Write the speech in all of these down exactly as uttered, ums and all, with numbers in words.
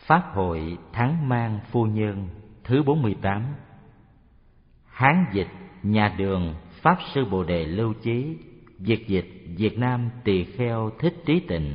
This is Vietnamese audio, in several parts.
Pháp hội Tháng Mang Phu Nhân thứ bốn mươi tám. Hán dịch nhà Đường Pháp Sư Bồ Đề Lưu Chí, Việt dịch Việt Nam Tỳ Kheo Thích Trí Tịnh.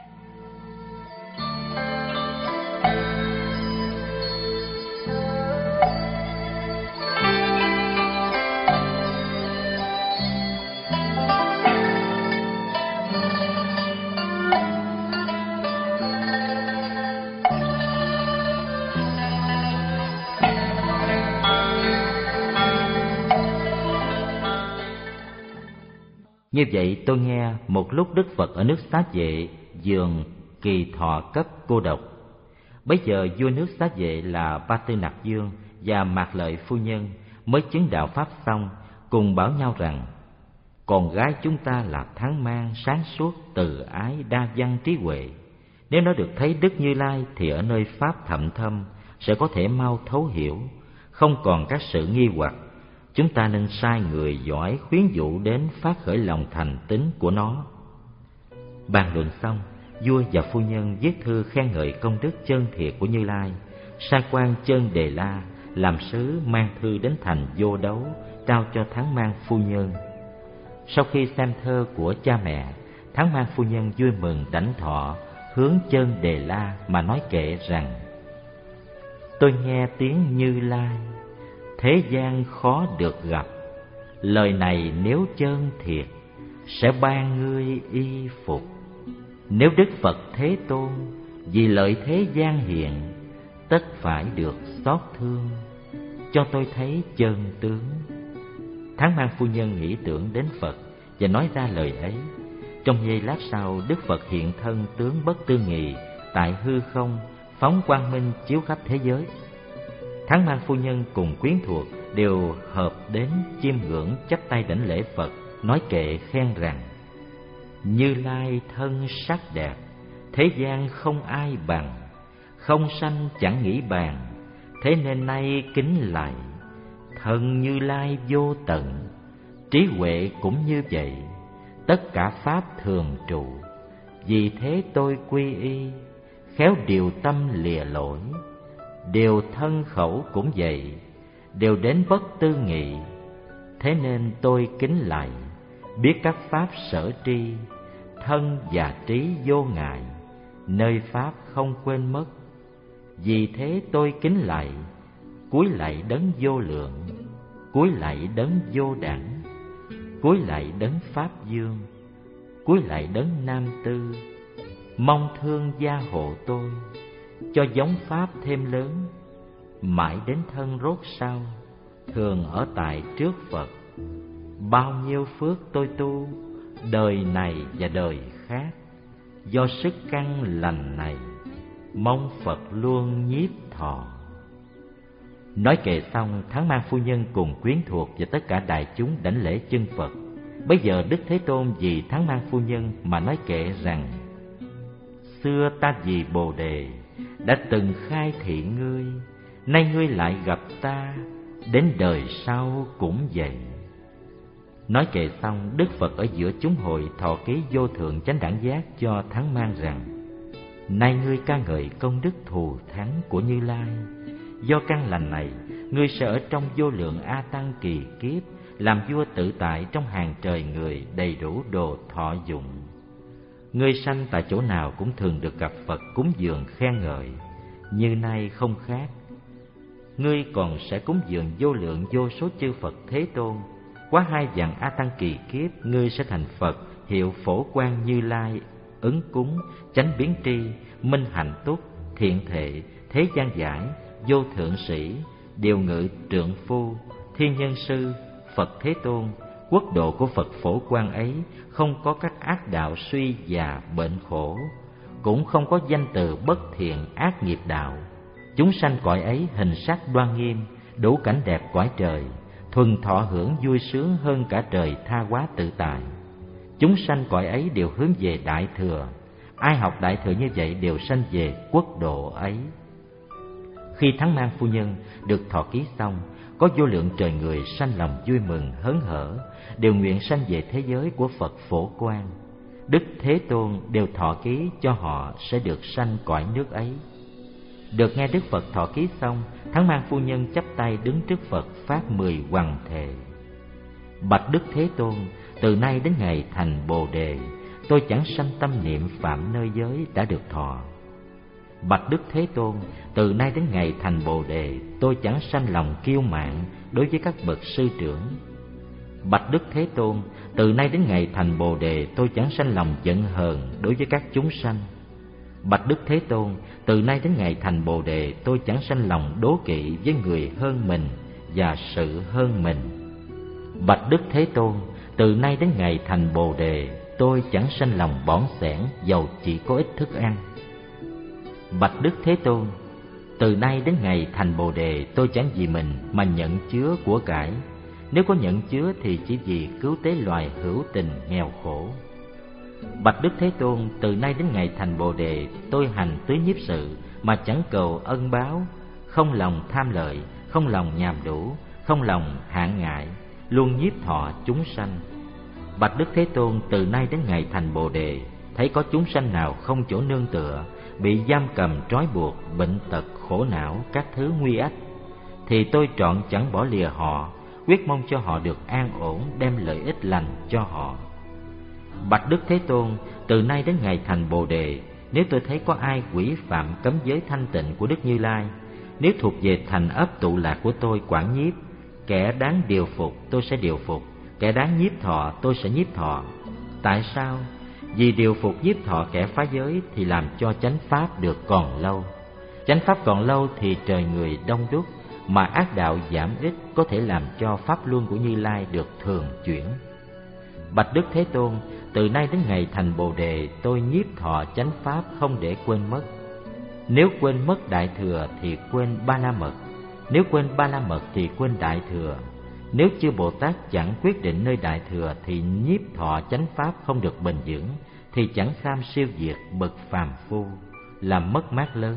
Như vậy tôi nghe một lúc Đức Phật ở nước Xá Vệ giường Kỳ Thọ Cấp cô độc. Bấy giờ vua nước Xá Vệ là Ba Tư Nặc Dương và Mạc Lợi Phu Nhân mới chứng đạo pháp xong, cùng bảo nhau rằng: con gái chúng ta là Tháng Mang, sáng suốt, từ ái, đa văn, trí huệ. Nếu nó được thấy Đức Như Lai thì ở nơi pháp thậm thâm sẽ có thể mau thấu hiểu, không còn các sự nghi hoặc. Chúng ta nên sai người giỏi khuyến dụ đến phát khởi lòng thành tín của nó. Bàn luận xong, vua và phu nhân viết thư khen ngợi công đức chân thiệt của Như Lai. Sai quan Chân Đề La làm sứ mang thư đến thành Vô Đấu, trao cho Tháng Mang phu nhân. Sau khi xem thơ của cha mẹ, Tháng Mang phu nhân vui mừng đảnh thọ, hướng Chân Đề La mà nói kệ rằng: tôi nghe tiếng Như Lai, thế gian khó được gặp. Lời này nếu chân thiệt, sẽ ban ngươi y phục. Nếu Đức Phật Thế Tôn vì lợi thế gian hiện, tất phải được xót thương, cho tôi thấy chân tướng. Tháng Mang phu nhân nghĩ tưởng đến Phật và nói ra lời ấy. Trong giây lát sau, Đức Phật hiện thân tướng bất tư nghị tại hư không, phóng quang minh chiếu khắp thế giới. Tháng Mang phu nhân cùng quyến thuộc đều hợp đến chiêm ngưỡng, chắp tay đảnh lễ Phật, nói kệ khen rằng: Như Lai thân sắc đẹp, thế gian không ai bằng. Không sanh chẳng nghĩ bàn, thế nên nay kính lạy. Thân Như Lai vô tận, trí huệ cũng như vậy. Tất cả pháp thường trụ, vì thế tôi quy y. Khéo điều tâm lìa lỗi, điều thân khẩu cũng vậy, đều đến bất tư nghị. Thế nên tôi kính lạy, biết các pháp sở tri. Thân và trí vô ngại, nơi pháp không quên mất. Vì thế tôi kính lạy, cúi lạy đấng vô lượng, cúi lạy đấng vô đẳng, cúi lạy đấng pháp dương, cúi lạy đấng nam tư. Mong thương gia hộ tôi, cho giống pháp thêm lớn. Mãi đến thân rốt sau, thường ở tại trước Phật. Bao nhiêu phước tôi tu, đời này và đời khác. Do sức căn lành này, mong Phật luôn nhiếp thọ. Nói kệ xong, Tháng Mang phu nhân cùng quyến thuộc và tất cả đại chúng đảnh lễ chân Phật. Bây giờ Đức Thế Tôn vì Tháng Mang phu nhân mà nói kệ rằng: xưa ta vì Bồ Đề đã từng khai thị ngươi, nay ngươi lại gặp ta, đến đời sau cũng vậy. Nói kệ xong, Đức Phật ở giữa chúng hội thọ ký vô thượng chánh đẳng giác cho Tháng Mang rằng: nay ngươi ca ngợi công đức thù thắng của Như Lai. Do căn lành này, ngươi sẽ ở trong vô lượng A Tăng kỳ kiếp, làm vua tự tại trong hàng trời người, đầy đủ đồ thọ dụng. Ngươi sanh tại chỗ nào cũng thường được gặp Phật cúng dường khen ngợi. Như nay không khác, ngươi còn sẽ cúng dường vô lượng vô số chư Phật Thế Tôn. Quá hai vạn A Tăng kỳ kiếp, ngươi sẽ thành Phật hiệu Phổ Quang Như Lai, ứng cúng, chánh biến tri, minh hạnh túc, thiện thệ, thế gian giải, vô thượng sĩ, điều ngự trượng phu, thiên nhân sư, Phật Thế Tôn. Quốc độ của Phật Phổ Quang ấy không có các ác đạo suy già bệnh khổ, cũng không có danh từ bất thiện ác nghiệp đạo. Chúng sanh cõi ấy hình sắc đoan nghiêm, đủ cảnh đẹp cõi trời, thuần thọ hưởng vui sướng hơn cả trời tha hóa tự tại. Chúng sanh cõi ấy đều hướng về Đại Thừa. Ai học Đại Thừa như vậy đều sanh về quốc độ ấy. Khi Tháng Mang phu nhân được thọ ký xong, có vô lượng trời người sanh lòng vui mừng hớn hở, đều nguyện sanh về thế giới của Phật Phổ Quang. Đức Thế Tôn đều thọ ký cho họ sẽ được sanh cõi nước ấy. Được nghe Đức Phật thọ ký xong, Thắng Mang phu nhân chắp tay đứng trước Phật phát mười hoằng thệ. Bạch Đức Thế Tôn, từ nay đến ngày thành Bồ Đề, tôi chẳng sanh tâm niệm phạm nơi giới đã được thọ. Bạch Đức Thế Tôn, từ nay đến ngày thành Bồ Đề, tôi chẳng sanh lòng kiêu mạn đối với các bậc sư trưởng. Bạch Đức Thế Tôn, từ nay đến ngày thành Bồ Đề, tôi chẳng sanh lòng giận hờn đối với các chúng sanh. Bạch Đức Thế Tôn, từ nay đến ngày thành Bồ Đề, tôi chẳng sanh lòng đố kỵ với người hơn mình và sự hơn mình. Bạch Đức Thế Tôn, từ nay đến ngày thành Bồ Đề, tôi chẳng sanh lòng bỏng sẻn dầu chỉ có ít thức ăn. Bạch Đức Thế Tôn, từ nay đến ngày thành Bồ Đề, tôi chẳng vì mình mà nhận chứa của cải. Nếu có nhận chứa thì chỉ vì cứu tế loài hữu tình nghèo khổ. Bạch Đức Thế Tôn, từ nay đến ngày thành Bồ Đề, tôi hành tứ nhiếp sự mà chẳng cầu ân báo, không lòng tham lợi, không lòng nhàm đủ, không lòng hạn ngại, luôn nhiếp thọ chúng sanh. Bạch Đức Thế Tôn, từ nay đến ngày thành Bồ Đề, thấy có chúng sanh nào không chỗ nương tựa, bị giam cầm trói buộc, bệnh tật, khổ não, các thứ nguy ách, thì tôi trọn chẳng bỏ lìa họ, quyết mong cho họ được an ổn, đem lợi ích lành cho họ. Bạch Đức Thế Tôn, từ nay đến ngày thành Bồ Đề, nếu tôi thấy có ai quỷ phạm cấm giới thanh tịnh của Đức Như Lai, nếu thuộc về thành ấp tụ lạc của tôi quản nhiếp, kẻ đáng điều phục tôi sẽ điều phục, kẻ đáng nhiếp thọ tôi sẽ nhiếp thọ. Tại sao? Vì điều phục nhiếp thọ kẻ phá giới thì làm cho chánh pháp được còn lâu. Chánh pháp còn lâu thì trời người đông đúc, mà ác đạo giảm ít có thể làm cho pháp luân của Như Lai được thường chuyển. Bạch Đức Thế Tôn, từ nay đến ngày thành Bồ Đề, tôi nhiếp thọ chánh pháp không để quên mất. Nếu quên mất đại thừa thì quên ba la mật, nếu quên ba la mật thì quên đại thừa. Nếu chư Bồ Tát chẳng quyết định nơi đại thừa thì nhiếp thọ chánh pháp không được bền vững, thì chẳng kham siêu diệt bậc phàm phu, làm mất mát lớn.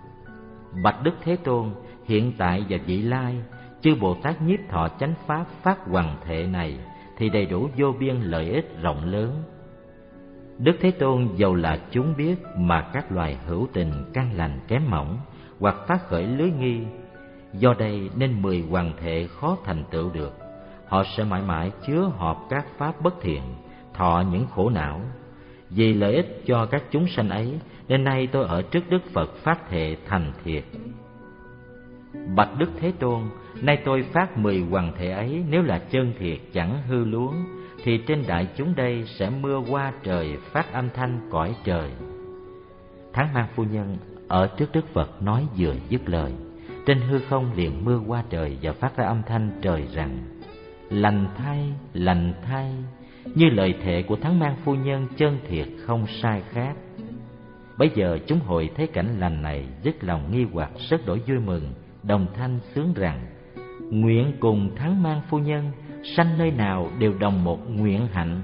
Bạch Đức Thế Tôn, hiện tại và vị lai, chư Bồ Tát nhiếp thọ chánh pháp phát hoằng thệ này thì đầy đủ vô biên lợi ích rộng lớn. Đức Thế Tôn, dầu là chúng biết mà các loài hữu tình căn lành kém mỏng, hoặc phát khởi lưới nghi, do đây nên mười hoằng thệ khó thành tựu được. Họ sẽ mãi mãi chứa họp các pháp bất thiện, thọ những khổ não. Vì lợi ích cho các chúng sanh ấy, nên nay tôi ở trước Đức Phật phát thệ thành thiệt. Bạch Đức Thế Tôn, nay tôi phát mười hoằng thệ ấy, nếu là chân thiệt chẳng hư luống, thì trên đại chúng đây sẽ mưa hoa trời, phát âm thanh cõi trời. Thắng Mang phu nhân ở trước Đức Phật nói vừa dứt lời, trên hư không liền mưa hoa trời và phát ra âm thanh trời rằng: lành thay, lành thay, như lời thệ của Thắng Mang phu nhân chân thiệt không sai khác. Bấy giờ chúng hội thấy cảnh lành này, dứt lòng nghi hoặc, rất đổi vui mừng, đồng thanh sướng rằng: nguyện cùng Thắng Mang phu nhân, sanh nơi nào đều đồng một nguyện hạnh.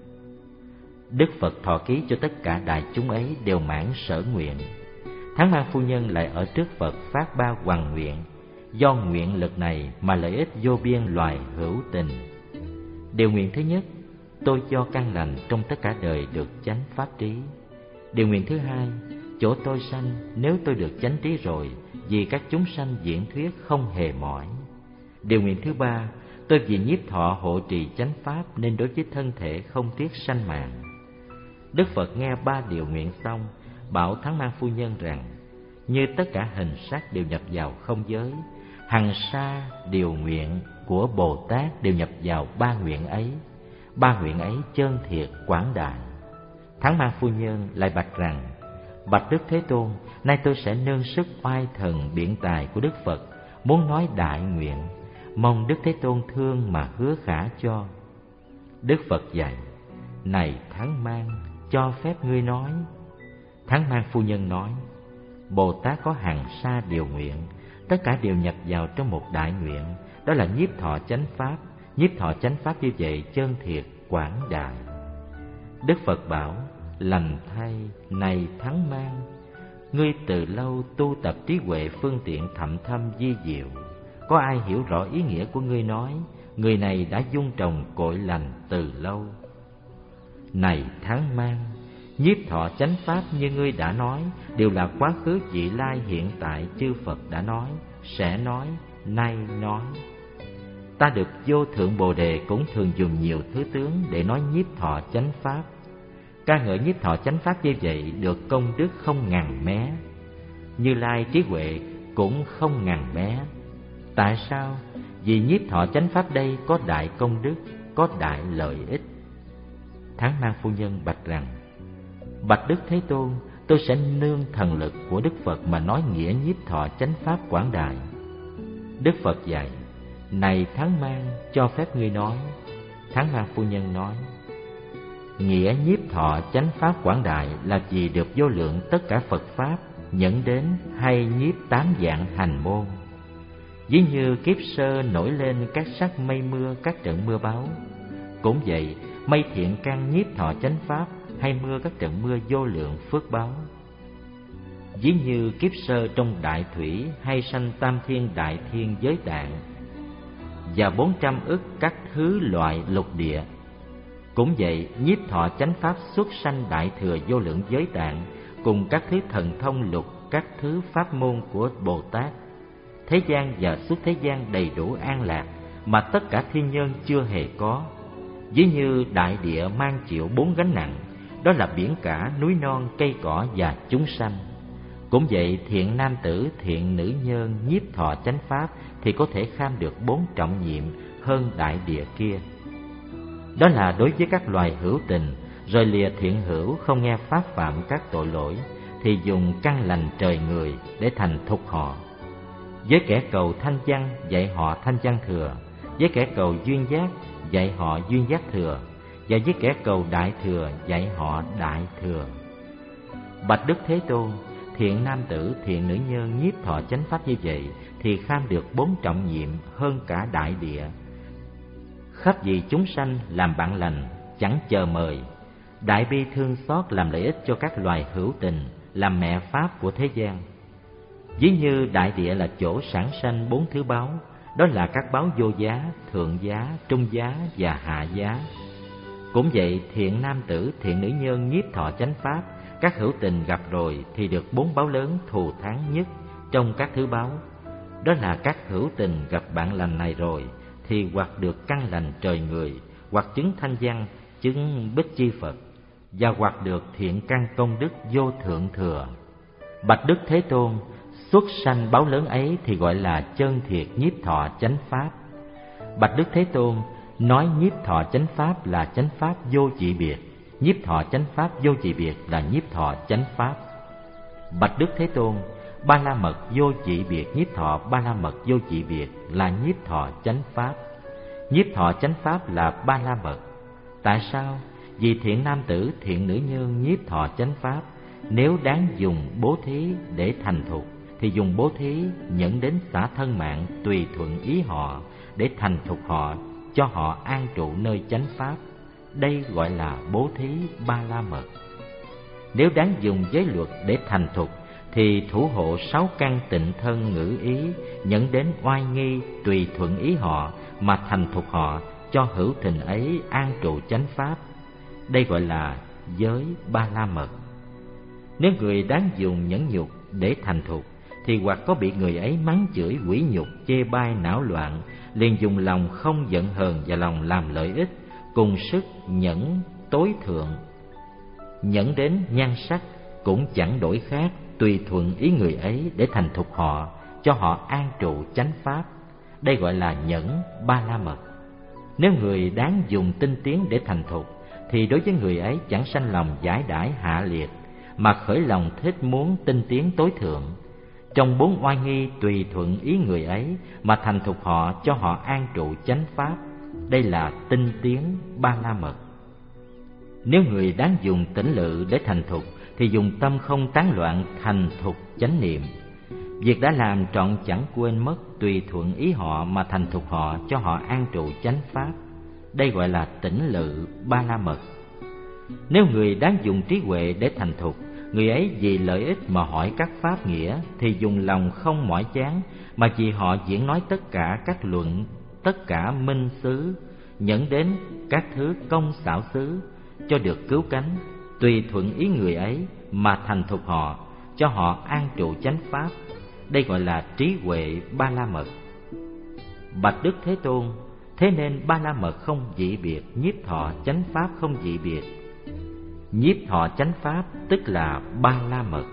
Đức Phật thọ ký cho tất cả đại chúng ấy đều mãn sở nguyện. Thắng Mang phu nhân lại ở trước Phật phát ba hoằng nguyện, do nguyện lực này mà lợi ích vô biên loài hữu tình. Điều nguyện thứ nhất, tôi cho căn lành trong tất cả đời được chánh pháp trí. Điều nguyện thứ hai, chỗ tôi sanh nếu tôi được chánh trí rồi, vì các chúng sanh diễn thuyết không hề mỏi. Điều nguyện thứ ba, tôi vì nhiếp thọ hộ trì chánh pháp nên đối với thân thể không tiếc sanh mạng. Đức Phật nghe ba điều nguyện xong, bảo Thắng Mang phu nhân rằng: như tất cả hình sắc đều nhập vào không giới, hằng sa điều nguyện của Bồ Tát đều nhập vào ba nguyện ấy. Ba nguyện ấy chân thiệt quảng đại. Thắng Mang phu nhân lại bạch rằng: bạch Đức Thế Tôn, nay tôi sẽ nương sức oai thần biện tài của Đức Phật, muốn nói đại nguyện, mong Đức Thế Tôn thương mà hứa khả cho. Đức Phật dạy: này Thắng Mang, cho phép ngươi nói. Thắng Mang phu nhân nói: Bồ Tát có hàng sa điều nguyện, tất cả đều nhập vào trong một đại nguyện, đó là nhiếp thọ chánh pháp. Nhiếp thọ chánh pháp như vậy chân thiệt quảng đại. Đức Phật bảo: lành thay, này Thắng Mang, ngươi từ lâu tu tập trí huệ phương tiện thậm thâm vi diệu, có ai hiểu rõ ý nghĩa của ngươi nói, người này đã dung trồng cội lành từ lâu. Này Thắng Mang, Nhiếp thọ chánh pháp như ngươi đã nói đều là quá khứ vị lai hiện tại chư Phật đã nói, sẽ nói, nay nói. Ta được vô thượng Bồ Đề cũng thường dùng nhiều thứ tướng để nói nhiếp thọ chánh pháp. Ca ngợi nhiếp thọ chánh pháp như vậy được công đức không ngàn mé. Như Lai trí huệ cũng không ngàn mé. Tại sao? Vì nhiếp thọ chánh pháp đây có đại công đức, có đại lợi ích. Tháng Mang phu nhân bạch rằng: Bạch Đức Thế Tôn, tôi sẽ nương thần lực của Đức Phật mà nói nghĩa nhiếp thọ chánh pháp quảng đại. Đức Phật dạy: Này Tháng Mang, cho phép ngươi nói. Tháng Mang phu nhân nói: Nghĩa nhiếp thọ chánh pháp quảng đại là vì được vô lượng tất cả Phật pháp nhẫn đến hay nhiếp tám dạng hành môn. Ví như kiếp sơ nổi lên các sắc mây mưa, các trận mưa báu. Cũng vậy, mây thiện căn nhiếp thọ chánh pháp hay mưa các trận mưa vô lượng phước báu. Ví như kiếp sơ trong đại thủy hay sanh tam thiên đại thiên giới tạng và bốn trăm ức các thứ loại lục địa. Cũng vậy, nhiếp thọ chánh pháp xuất sanh đại thừa vô lượng giới tạng cùng các thứ thần thông lục, các thứ pháp môn của Bồ Tát. Thế gian và suốt thế gian đầy đủ an lạc mà tất cả thiên nhân chưa hề có. Ví như đại địa mang chịu bốn gánh nặng, đó là biển cả, núi non, cây cỏ và chúng sanh. Cũng vậy, thiện nam tử, thiện nữ nhân nhiếp thọ chánh pháp thì có thể kham được bốn trọng nhiệm hơn đại địa kia. Đó là đối với các loài hữu tình, rồi lìa thiện hữu không nghe pháp phạm các tội lỗi, thì dùng căn lành trời người để thành thục họ. Với kẻ cầu thanh văn dạy họ thanh văn thừa, với kẻ cầu duyên giác dạy họ duyên giác thừa, và với kẻ cầu đại thừa dạy họ đại thừa. Bạch Đức Thế Tôn, thiện nam tử, thiện nữ nhân nhiếp thọ chánh pháp như vậy thì kham được bốn trọng nhiệm hơn cả đại địa. Khắp vì chúng sanh làm bạn lành, chẳng chờ mời, đại bi thương xót làm lợi ích cho các loài hữu tình, làm mẹ pháp của thế gian. Ví như đại địa là chỗ sản sanh bốn thứ báu, đó là các báu vô giá, thượng giá, trung giá và hạ giá. Cũng vậy, thiện nam tử, thiện nữ nhân nhiếp thọ chánh pháp, các hữu tình gặp rồi thì được bốn báu lớn thù thắng nhất trong các thứ báu. Đó là các hữu tình gặp bạn lành này rồi thì hoặc được căn lành trời người, hoặc chứng thanh văn, chứng bích chi Phật, và hoặc được thiện căn công đức vô thượng thừa. Bạch Đức Thế Tôn, xuất sanh báu lớn ấy thì gọi là chân thiệt nhiếp thọ chánh pháp. Bạch Đức Thế Tôn, nói nhiếp thọ chánh pháp là chánh pháp vô dị biệt, nhiếp thọ chánh pháp vô dị biệt là nhiếp thọ chánh pháp. Bạch Đức Thế Tôn, ba la mật vô dị biệt nhiếp thọ ba la mật vô dị biệt là nhiếp thọ chánh pháp. Nhiếp thọ chánh pháp là ba la mật. Tại sao? Vì thiện nam tử, thiện nữ nhân nhiếp thọ chánh pháp, nếu đáng dùng bố thí để thành thục thì dùng bố thí nhẫn đến xả thân mạng tùy thuận ý họ để thành thục họ, cho họ an trụ nơi chánh pháp. Đây gọi là bố thí ba la mật. Nếu đáng dùng giới luật để thành thục thì thủ hộ sáu căn tịnh thân ngữ ý, nhẫn đến oai nghi tùy thuận ý họ mà thành thục họ, cho hữu tình ấy an trụ chánh pháp. Đây gọi là giới ba la mật. Nếu người đáng dùng nhẫn nhục để thành thục thì hoặc có bị người ấy mắng chửi, quỷ nhục, chê bai, não loạn, liền dùng lòng không giận hờn và lòng làm lợi ích, cùng sức nhẫn tối thượng. Nhẫn đến nhan sắc cũng chẳng đổi khác, tùy thuận ý người ấy để thành thục họ, cho họ an trụ chánh pháp. Đây gọi là nhẫn ba la mật. Nếu người đáng dùng tinh tiến để thành thục thì đối với người ấy chẳng sanh lòng giải đãi hạ liệt, mà khởi lòng thích muốn tinh tiến tối thượng. Trong bốn oai nghi tùy thuận ý người ấy mà thành thục họ, cho họ an trụ chánh pháp. Đây là tinh tiến ba la mật. Nếu người đáng dùng tĩnh lự để thành thục thì dùng tâm không tán loạn thành thục chánh niệm. Việc đã làm trọn chẳng quên mất, tùy thuận ý họ mà thành thục họ, cho họ an trụ chánh pháp. Đây gọi là tĩnh lự ba la mật. Nếu người đáng dùng trí huệ để thành thục, người ấy vì lợi ích mà hỏi các pháp nghĩa thì dùng lòng không mỏi chán, mà vì họ diễn nói tất cả các luận, tất cả minh xứ, nhẫn đến các thứ công xảo xứ, cho được cứu cánh, tùy thuận ý người ấy mà thành thục họ, cho họ an trụ chánh pháp. Đây gọi là trí huệ Ba La Mật. Bạch Đức Thế Tôn, thế nên Ba La Mật không dị biệt, nhiếp thọ chánh pháp không dị biệt. Nhiếp thọ chánh pháp tức là Ba La Mật.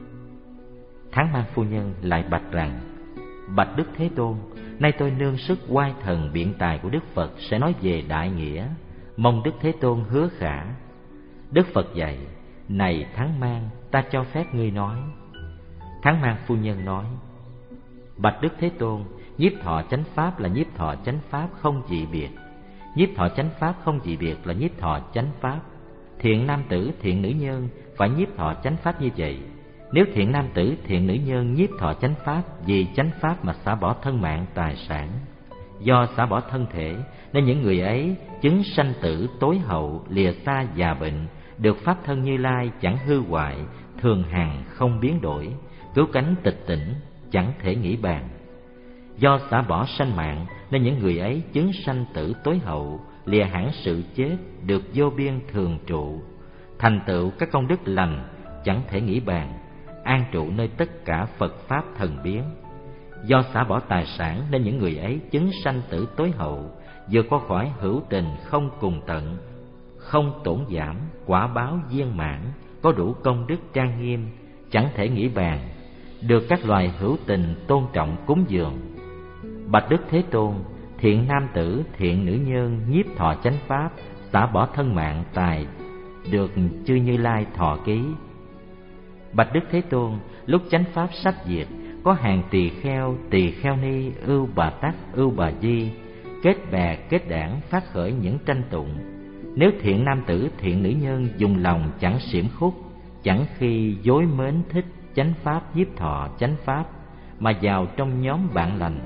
Tháng Mang phu nhân lại bạch rằng: Bạch Đức Thế Tôn, nay tôi nương sức oai thần biện tài của Đức Phật sẽ nói về đại nghĩa, mong Đức Thế Tôn hứa khả. Đức Phật dạy: Này Tháng Mang, ta cho phép ngươi nói. Tháng Mang phu nhân nói: Bạch Đức Thế Tôn, nhiếp thọ chánh pháp là nhiếp thọ chánh pháp không dị biệt. Nhiếp thọ chánh pháp không dị biệt là nhiếp thọ chánh pháp. Thiện nam tử, thiện nữ nhân phải nhiếp thọ chánh pháp như vậy. Nếu thiện nam tử, thiện nữ nhân nhiếp thọ chánh pháp vì chánh pháp mà xả bỏ thân mạng tài sản, do xả bỏ thân thể nên những người ấy chứng sanh tử tối hậu, lìa xa già bệnh, được pháp thân Như Lai chẳng hư hoại, thường hằng không biến đổi, cứu cánh tịch tỉnh, chẳng thể nghĩ bàn. Do xả bỏ sanh mạng nên những người ấy chứng sanh tử tối hậu, lìa hẳn sự chết, được vô biên thường trụ, thành tựu các công đức lành chẳng thể nghĩ bàn, an trụ nơi tất cả Phật pháp thần biến. Do xả bỏ tài sản nên những người ấy chứng sanh tử tối hậu, vượt qua khỏi hữu tình không cùng tận, không tổn giảm, quả báo viên mãn, có đủ công đức trang nghiêm, chẳng thể nghĩ bàn, được các loài hữu tình tôn trọng cúng dường. Bạch Đức Thế Tôn, thiện nam tử, thiện nữ nhân nhiếp thọ chánh pháp, xả bỏ thân mạng tài, được chư Như Lai thọ ký. Bạch Đức Thế Tôn, lúc chánh pháp sắp diệt, có hàng tỳ kheo, tỳ kheo ni, ưu bà tắc, ưu bà di, kết bè kết đảng phát khởi những tranh tụng. Nếu thiện nam tử, thiện nữ nhân dùng lòng chẳng xiểm khúc, chẳng khi dối mến thích chánh pháp nhiếp thọ chánh pháp, mà vào trong nhóm bạn lành,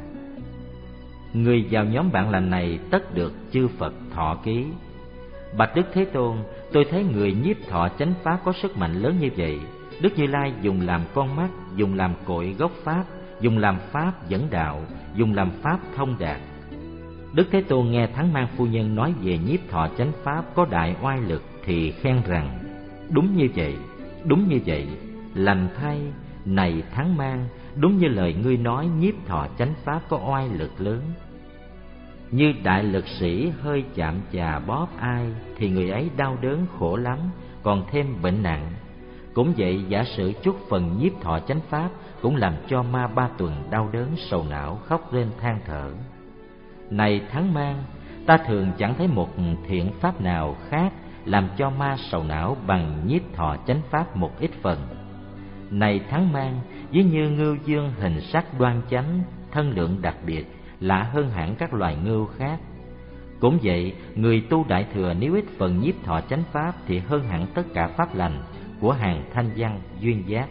người vào nhóm bạn lành này tất được chư Phật thọ ký. Bạch Đức Thế Tôn, tôi thấy người nhiếp thọ chánh pháp có sức mạnh lớn như vậy. Đức Như Lai dùng làm con mắt, dùng làm cội gốc pháp, dùng làm pháp dẫn đạo, dùng làm pháp thông đạt. Đức Thế Tôn nghe Tháng Mang phu nhân nói về nhiếp thọ chánh pháp có đại oai lực thì khen rằng: Đúng như vậy, đúng như vậy, lành thay, này Tháng Mang, đúng như lời ngươi nói, nhiếp thọ chánh pháp có oai lực lớn. Như đại lực sĩ hơi chạm chà bóp ai thì người ấy đau đớn khổ lắm, còn thêm bệnh nặng. Cũng vậy, giả sử chút phần nhiếp thọ chánh pháp cũng làm cho ma ba tuần đau đớn sầu não, khóc lên than thở. Này Tháng Mang, ta thường chẳng thấy một thiện pháp nào khác làm cho ma sầu não bằng nhiếp thọ chánh pháp một ít phần. Này Tháng Mang, ví như ngưu dương hình sắc đoan chánh, thân lượng đặc biệt, lạ hơn hẳn các loài ngưu khác. Cũng vậy, người tu đại thừa nếu ít phần nhiếp thọ chánh pháp thì hơn hẳn tất cả pháp lành của hàng thanh văn duyên giác.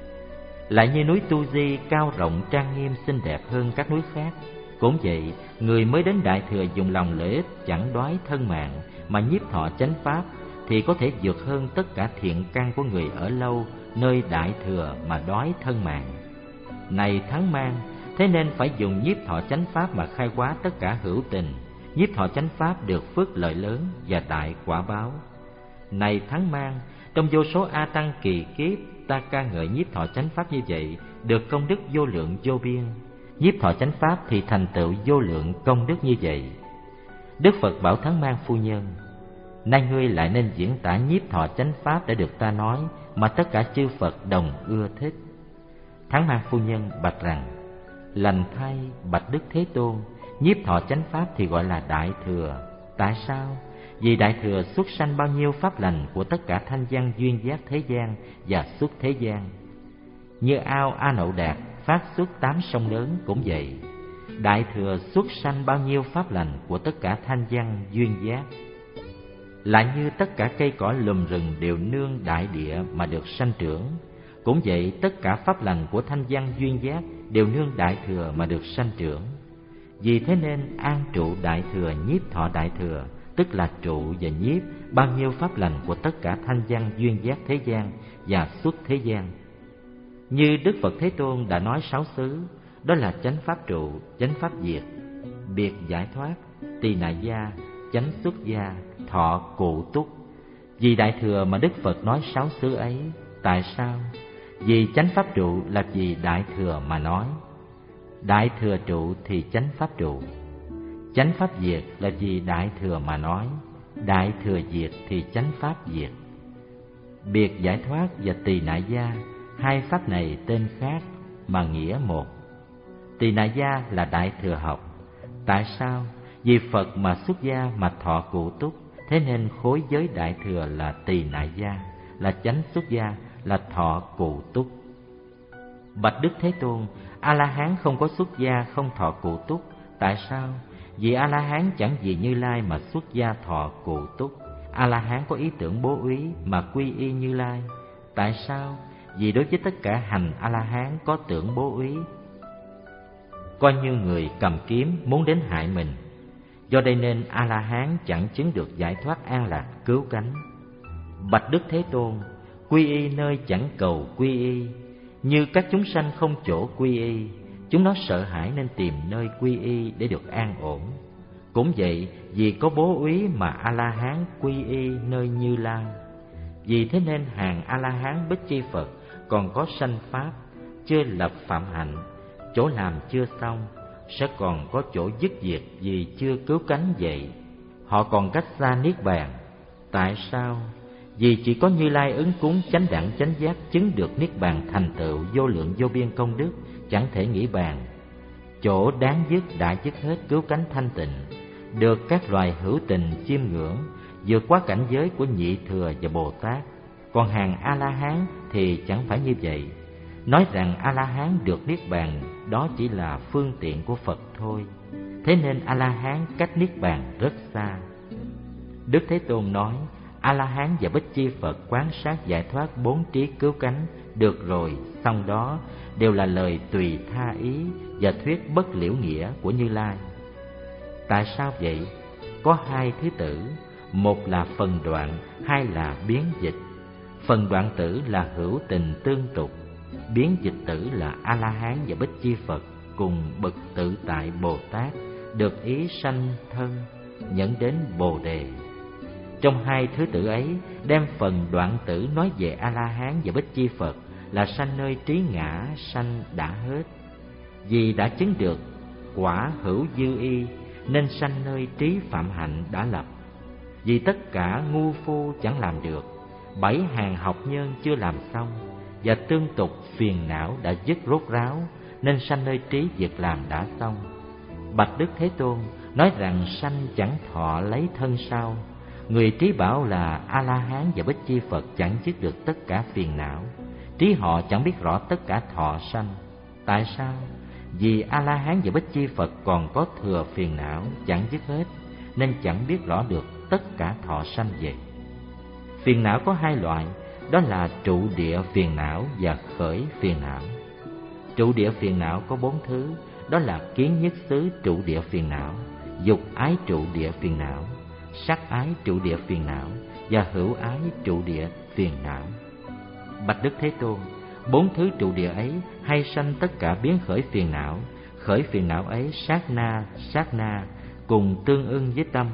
Lại như núi Tu Di cao rộng trang nghiêm xinh đẹp hơn các núi khác. Cũng vậy, người mới đến đại thừa dùng lòng lợi ích chẳng đoái thân mạng mà nhiếp thọ chánh pháp thì có thể vượt hơn tất cả thiện căn của người ở lâu nơi đại thừa mà đoái thân mạng. Này Tháng Mang, thế nên phải dùng nhiếp thọ chánh pháp mà khai hóa tất cả hữu tình. Nhiếp thọ chánh pháp được phước lợi lớn và đại quả báo. Này Tháng Mang, trong vô số a tăng kỳ kiếp ta ca ngợi nhiếp thọ chánh pháp như vậy, được công đức vô lượng vô biên. Nhiếp thọ chánh pháp thì thành tựu vô lượng công đức như vậy. Đức Phật bảo Tháng Mang phu nhân: Nay ngươi lại nên diễn tả nhiếp thọ chánh pháp đã được ta nói, mà tất cả chư Phật đồng ưa thích. Tháng Mang phu nhân bạch rằng: Lành thay, bạch Đức Thế Tôn, nhiếp thọ chánh pháp thì gọi là đại thừa. Tại sao? Vì đại thừa xuất sanh bao nhiêu pháp lành của tất cả thanh văn duyên giác thế gian và xuất thế gian. Như ao A Nậu Đạt phát xuất tám sông lớn cũng vậy. Đại thừa xuất sanh bao nhiêu pháp lành của tất cả thanh văn duyên giác. Lại như tất cả cây cỏ lùm rừng đều nương đại địa mà được sanh trưởng. Cũng vậy, tất cả pháp lành của thanh văn duyên giác đều nương đại thừa mà được sanh trưởng. Vì thế nên an trụ đại thừa, nhiếp thọ đại thừa, tức là trụ và nhiếp bao nhiêu pháp lành của tất cả thanh văn duyên giác thế gian và xuất thế gian. Như Đức Phật Thế Tôn đã nói sáu xứ, đó là chánh pháp trụ, chánh pháp diệt, biệt giải thoát, tỳ nà gia, chánh xuất gia, thọ cụ túc, Vì Đại Thừa mà Đức Phật nói sáu xứ ấy. Tại sao? Vì chánh pháp trụ là vì Đại Thừa mà nói. Đại Thừa trụ thì chánh pháp trụ. Chánh pháp diệt là vì Đại Thừa mà nói. Đại Thừa diệt thì chánh pháp diệt. Biệt giải thoát và tỳ nại gia, hai pháp này tên khác mà nghĩa một. Tỳ nại gia là Đại Thừa học. Tại sao? Vì Phật mà xuất gia mà thọ cụ túc, thế nên khối giới Đại Thừa là tỳ nại gia, là chánh xuất gia, là thọ cụ túc. Bạch Đức Thế Tôn, A-la-hán không có xuất gia, không thọ cụ túc. Tại sao? Vì A-la-hán chẳng vì Như Lai mà xuất gia thọ cụ túc. A-la-hán có ý tưởng bố úy mà quy y Như Lai. Tại sao? Vì đối với tất cả hành A-la-hán có tưởng bố úy, coi như người cầm kiếm muốn đến hại mình. Do đây nên A-la-hán chẳng chứng được giải thoát an lạc cứu cánh. Bạch Đức Thế Tôn, quy y nơi chẳng cầu quy y, như các chúng sanh không chỗ quy y, chúng nó sợ hãi nên tìm nơi quy y để được an ổn. Cũng vậy, vì có bố úy mà A-la-hán quy y nơi Như Lai. Vì thế nên hàng A-la-hán Bích Chi Phật còn có sanh pháp, chưa lập phạm hạnh, chỗ làm chưa xong, sẽ còn có chỗ dứt diệt vì chưa cứu cánh vậy. Họ còn cách xa niết bàn. Tại sao? Vì chỉ có Như Lai ứng cúng chánh đẳng chánh giác chứng được niết bàn thành tựu vô lượng vô biên công đức, chẳng thể nghĩ bàn. Chỗ đáng dứt đã dứt hết cứu cánh thanh tịnh, được các loài hữu tình chiêm ngưỡng, vượt qua cảnh giới của Nhị Thừa và Bồ Tát. Còn hàng A-la-hán thì chẳng phải như vậy. Nói rằng A-la-hán được niết bàn đó chỉ là phương tiện của Phật thôi. Thế nên A-la-hán cách niết bàn rất xa. Đức Thế Tôn nói, A-la-hán và Bích Chi Phật quán sát giải thoát bốn trí cứu cánh được rồi, xong đó đều là lời tùy tha ý và thuyết bất liễu nghĩa của Như Lai. Tại sao vậy? Có hai thứ tử, một là phần đoạn, hai là biến dịch. Phần đoạn tử là hữu tình tương tục, biến dịch tử là A-la-hán và Bích Chi Phật cùng bậc tự tại Bồ Tát, được ý sanh thân, nhẫn đến Bồ Đề. Trong hai thứ tử ấy, đem phần đoạn tử nói về A-la-hán và Bích Chi Phật là sanh nơi trí ngã sanh đã hết. Vì đã chứng được quả hữu dư y nên sanh nơi trí phạm hạnh đã lập. Vì tất cả ngu phu chẳng làm được, bảy hàng học nhân chưa làm xong, và tương tục phiền não đã dứt rốt ráo, nên sanh nơi trí việc làm đã xong. Bạch Đức Thế Tôn, nói rằng sanh chẳng thọ lấy thân sao? Người trí bảo là A-la-hán và Bích Chi Phật chẳng dứt được tất cả phiền não, trí họ chẳng biết rõ tất cả thọ sanh. Tại sao? Vì A-la-hán và Bích Chi Phật còn có thừa phiền não chẳng dứt hết, nên chẳng biết rõ được tất cả thọ sanh vậy. Phiền não có hai loại, đó là trụ địa phiền não và khởi phiền não. Trụ địa phiền não có bốn thứ, đó là kiến nhất xứ trụ địa phiền não, dục ái trụ địa phiền não, sắc ái trụ địa phiền não và hữu ái trụ địa phiền não. Bạch Đức Thế Tôn, bốn thứ trụ địa ấy hay sanh tất cả biến khởi phiền não. Khởi phiền não ấy sát na sát na cùng tương ưng với tâm.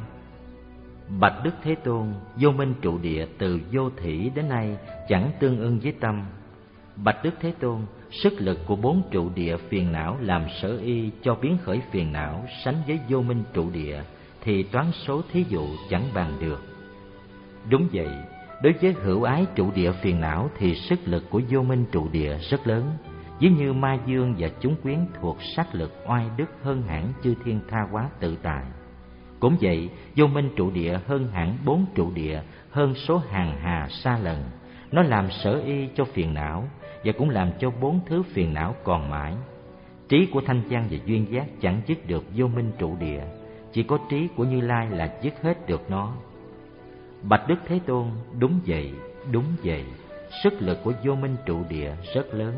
Bạch Đức Thế Tôn, vô minh trụ địa từ vô thỉ đến nay chẳng tương ưng với tâm. Bạch Đức Thế Tôn, sức lực của bốn trụ địa phiền não làm sở y cho biến khởi phiền não sánh với vô minh trụ địa thì toán số thí dụ chẳng bàn được. Đúng vậy, đối với hữu ái trụ địa phiền não thì sức lực của vô minh trụ địa rất lớn, ví như ma dương và chúng quyến thuộc sát lực oai đức hơn hẳn chư thiên tha hóa tự tại. Cũng vậy, vô minh trụ địa hơn hẳn bốn trụ địa, hơn số hàng hà sa lần. Nó làm sở y cho phiền não và cũng làm cho bốn thứ phiền não còn mãi. Trí của thanh văn và duyên giác chẳng dứt được vô minh trụ địa, chỉ có trí của Như Lai là dứt hết được nó. Bạch Đức Thế Tôn, đúng vậy, đúng vậy, sức lực của vô minh trụ địa rất lớn.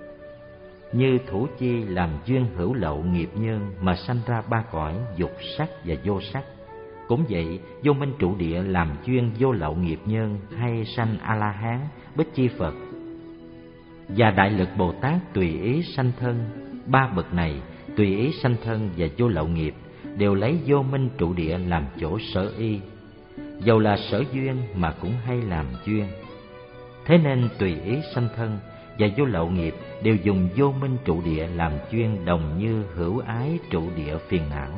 Như thủ chi làm duyên hữu lậu nghiệp nhân mà sanh ra ba cõi dục sắc và vô sắc. Cũng vậy, vô minh trụ địa làm duyên vô lậu nghiệp nhân hay sanh A-la-hán, Bích Chi Phật và Đại Lực Bồ Tát tùy ý sanh thân. Ba bậc này tùy ý sanh thân và vô lậu nghiệp đều lấy vô minh trụ địa làm chỗ sở y. dầu là sở duyên mà cũng hay làm duyên. Thế nên tùy ý sanh thân và vô lậu nghiệp đều dùng vô minh trụ địa làm duyên, đồng như hữu ái trụ địa phiền não.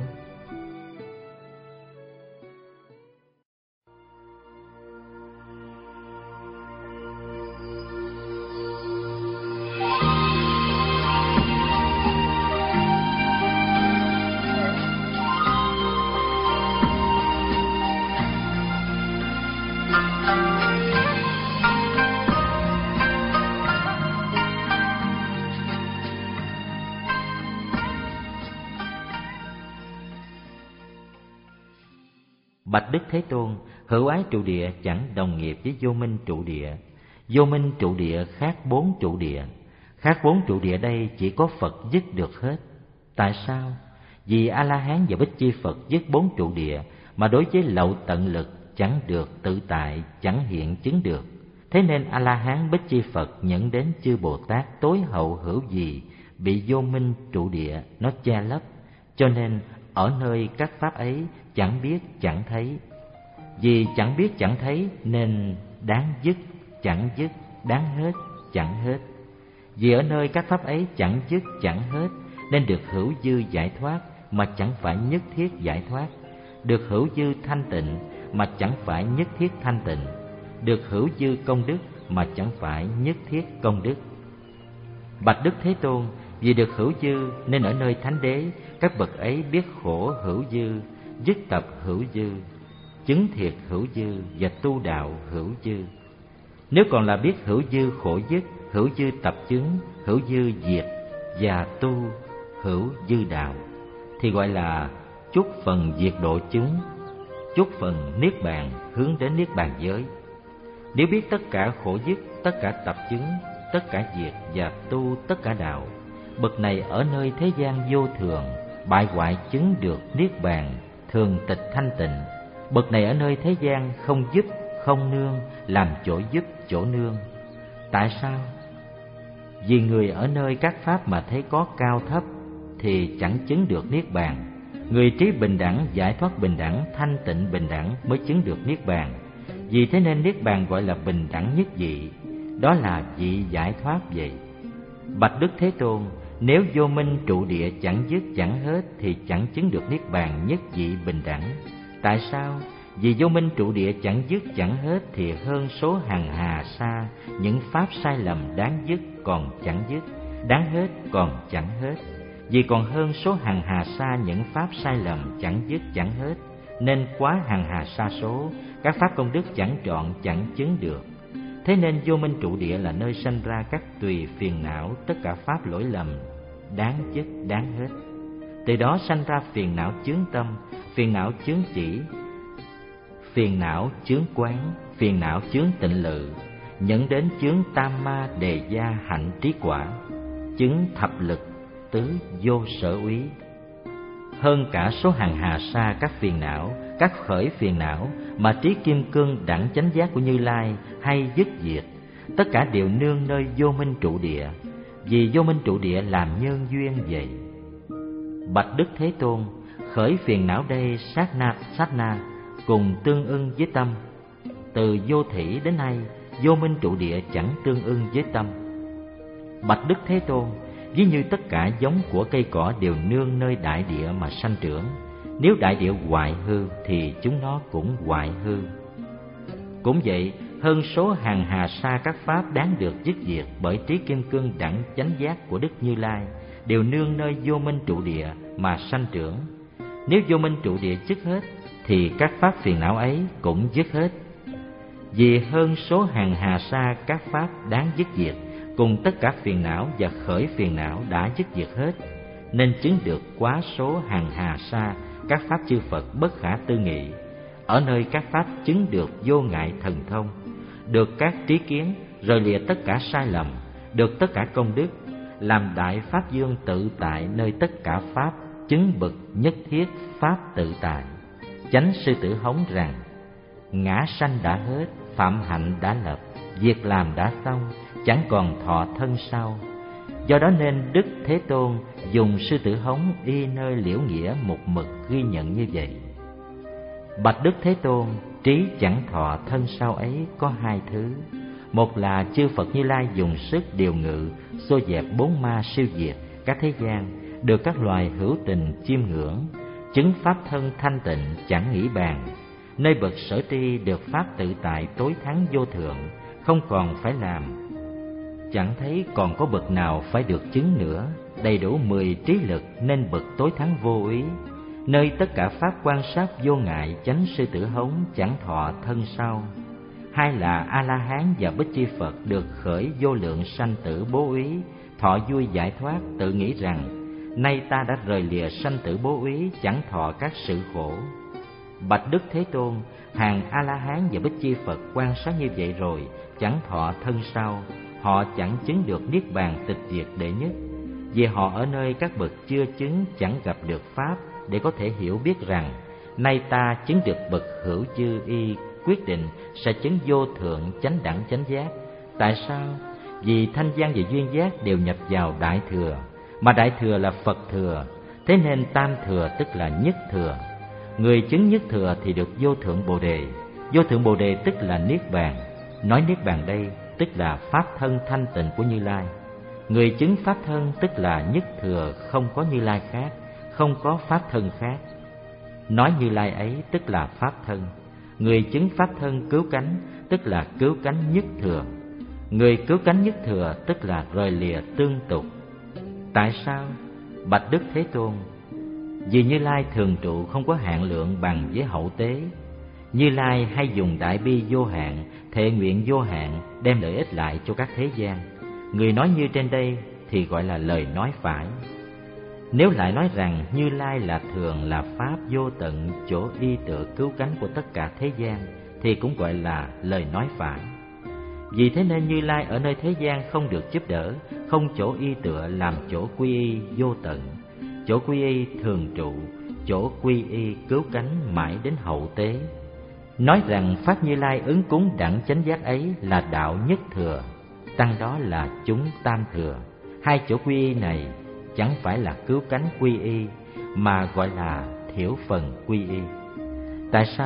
Bạch Đức Thế Tôn, hữu ái trụ địa chẳng đồng nghiệp với vô minh trụ địa. Vô minh trụ địa khác bốn trụ địa. Khác bốn trụ địa đây chỉ có Phật dứt được hết. Tại sao? Vì A-la-hán và Bích Chi Phật dứt bốn trụ địa, mà đối với lậu tận lực chẳng được tự tại, chẳng hiện chứng được. Thế nên A-la-hán Bích Chi Phật nhận đến chư Bồ Tát tối hậu hữu gì bị vô minh trụ địa nó che lấp, cho nên ở nơi các pháp ấy chẳng biết chẳng thấy. Vì chẳng biết chẳng thấy nên đáng dứt chẳng dứt, đáng hết chẳng hết. Vì ở nơi các pháp ấy chẳng dứt chẳng hết nên được hữu dư giải thoát mà chẳng phải nhất thiết giải thoát, được hữu dư thanh tịnh mà chẳng phải nhất thiết thanh tịnh, được hữu dư công đức mà chẳng phải nhất thiết công đức. Bạch Đức Thế Tôn, vì được hữu dư nên ở nơi thánh đế các bậc ấy biết khổ hữu dư, dứt tập hữu dư, chứng thiệt hữu dư và tu đạo hữu dư. Nếu còn là biết hữu dư khổ dứt, hữu dư tập chứng, hữu dư diệt và tu hữu dư đạo thì gọi là chúc phần diệt độ chứng, chúc phần niết bàn hướng đến niết bàn giới. Nếu biết tất cả khổ dứt, tất cả tập chứng, tất cả diệt và tu tất cả đạo, bậc này ở nơi thế gian vô thường bại hoại chứng được niết bàn thường tịch thanh tịnh. Bậc này ở nơi thế gian không giúp không nương, làm chỗ giúp chỗ nương. Tại sao? Vì người ở nơi các pháp mà thấy có cao thấp thì chẳng chứng được niết bàn. Người trí bình đẳng, giải thoát bình đẳng, thanh tịnh bình đẳng mới chứng được niết bàn. Vì thế nên niết bàn gọi là bình đẳng nhất vị, đó là vị giải thoát vậy. Bạch Đức Thế Tôn, nếu vô minh trụ địa chẳng dứt chẳng hết thì chẳng chứng được niết bàn nhất vị bình đẳng. Tại sao? Vì vô minh trụ địa chẳng dứt chẳng hết thì hơn số hằng hà sa những pháp sai lầm đáng dứt còn chẳng dứt, đáng hết còn chẳng hết. Vì còn hơn số hằng hà sa những pháp sai lầm chẳng dứt chẳng hết nên quá hằng hà sa số, các pháp công đức chẳng trọn chẳng chứng được. Thế nên vô minh trụ địa là nơi sanh ra các tùy phiền não, tất cả pháp lỗi lầm đáng dứt đáng hết. Từ đó sanh ra phiền não chướng tâm, phiền não chướng chỉ, phiền não chướng quán, phiền não chướng tịnh lự, dẫn đến chướng tam ma đề gia hạnh trí quả, chứng thập lực tứ vô sở úy. Hơn cả số hằng hà sa các phiền não, các khởi phiền não mà trí kim cương đẳng chánh giác của Như Lai hay dứt diệt, tất cả đều nương nơi vô minh trụ địa. Vì vô minh trụ địa làm nhân duyên vậy. Bạch Đức Thế Tôn, khởi phiền não đây sát na sát na cùng tương ưng với tâm. Từ vô thỉ đến nay, vô minh trụ địa chẳng tương ưng với tâm. Bạch Đức Thế Tôn, ví như tất cả giống của cây cỏ đều nương nơi đại địa mà sanh trưởng. Nếu đại địa hoại hư thì chúng nó cũng hoại hư. Cũng vậy, hơn số hàng hà sa các pháp đáng được dứt diệt bởi trí kim cương đẳng chánh giác của Đức Như Lai đều nương nơi vô minh trụ địa mà sanh trưởng. Nếu vô minh trụ địa dứt hết thì các pháp phiền não ấy cũng dứt hết. Vì hơn số hàng hà sa các pháp đáng dứt diệt cùng tất cả phiền não và khởi phiền não đã dứt diệt hết nên chứng được quá số hàng hà sa các pháp chư Phật bất khả tư nghị. Ở nơi các pháp chứng được vô ngại thần thông, được các trí kiến, rồi lìa tất cả sai lầm, được tất cả công đức, làm đại pháp dương tự tại nơi tất cả pháp, chứng bậc nhất thiết pháp tự tại. Chánh sư tử hống rằng: ngã sanh đã hết, phạm hạnh đã lập, việc làm đã xong, chẳng còn thọ thân sau. Do đó nên Đức Thế Tôn dùng sư tử hống y nơi liễu nghĩa một mực ghi nhận như vậy. Bạch Đức Thế Tôn, trí chẳng thọ thân sau ấy có hai thứ. Một là chư Phật Như Lai dùng sức điều ngự, xô dẹp bốn ma siêu diệt các thế gian, được các loài hữu tình chiêm ngưỡng, chứng pháp thân thanh tịnh chẳng nghĩ bàn. Nơi bậc sở tri được pháp tự tại tối thắng vô thượng, không còn phải làm. Chẳng thấy còn có bậc nào phải được chứng nữa, đầy đủ mười trí lực nên bậc tối thắng vô úy. Nơi tất cả pháp quan sát vô ngại, chánh sư tử hống chẳng thọ thân sau. Hai là A-la-hán và Bích Chi Phật được khởi vô lượng sanh tử bố úy, thọ vui giải thoát, tự nghĩ rằng nay ta đã rời lìa sanh tử bố úy, chẳng thọ các sự khổ. Bạch Đức Thế Tôn, hàng A-la-hán và Bích Chi Phật quan sát như vậy rồi chẳng thọ thân sau, họ chẳng chứng được niết bàn tịch diệt đệ nhất. Vì họ ở nơi các bậc chưa chứng chẳng gặp được pháp để có thể hiểu biết rằng nay ta chứng được bậc hữu chư y, quyết định sẽ chứng vô thượng chánh đẳng chánh giác. Tại sao? Vì thanh văn và duyên giác đều nhập vào đại thừa, mà đại thừa là Phật thừa, thế nên tam thừa tức là nhất thừa. Người chứng nhất thừa thì được vô thượng bồ đề. Vô thượng bồ đề tức là niết bàn. Nói niết bàn đây tức là pháp thân thanh tịnh của Như Lai. Người chứng pháp thân tức là nhất thừa, không có Như Lai khác, không có pháp thân khác. Nói Như Lai ấy tức là pháp thân. Người chứng pháp thân cứu cánh tức là cứu cánh nhất thừa. Người cứu cánh nhất thừa tức là rời lìa tương tục. Tại sao? Bạch Đức Thế Tôn, vì Như Lai thường trụ không có hạn lượng bằng với hậu tế. Như Lai hay dùng đại bi vô hạn, thệ nguyện vô hạn, đem lợi ích lại cho các thế gian. Người nói như trên đây thì gọi là lời nói phải. Nếu lại nói rằng Như Lai là thường, là pháp vô tận, chỗ y tựa cứu cánh của tất cả thế gian, thì cũng gọi là lời nói phải. Vì thế nên Như Lai ở nơi thế gian không được giúp đỡ, không chỗ y tựa làm chỗ quy y vô tận, chỗ quy y thường trụ, chỗ quy y cứu cánh mãi đến hậu tế. Nói rằng pháp Như Lai ứng cúng đẳng chánh giác ấy là đạo nhất thừa, tăng đó là chúng tam thừa. Hai chỗ quy y này chẳng phải là cứu cánh quy y, mà gọi là thiểu phần quy y. Tại sao?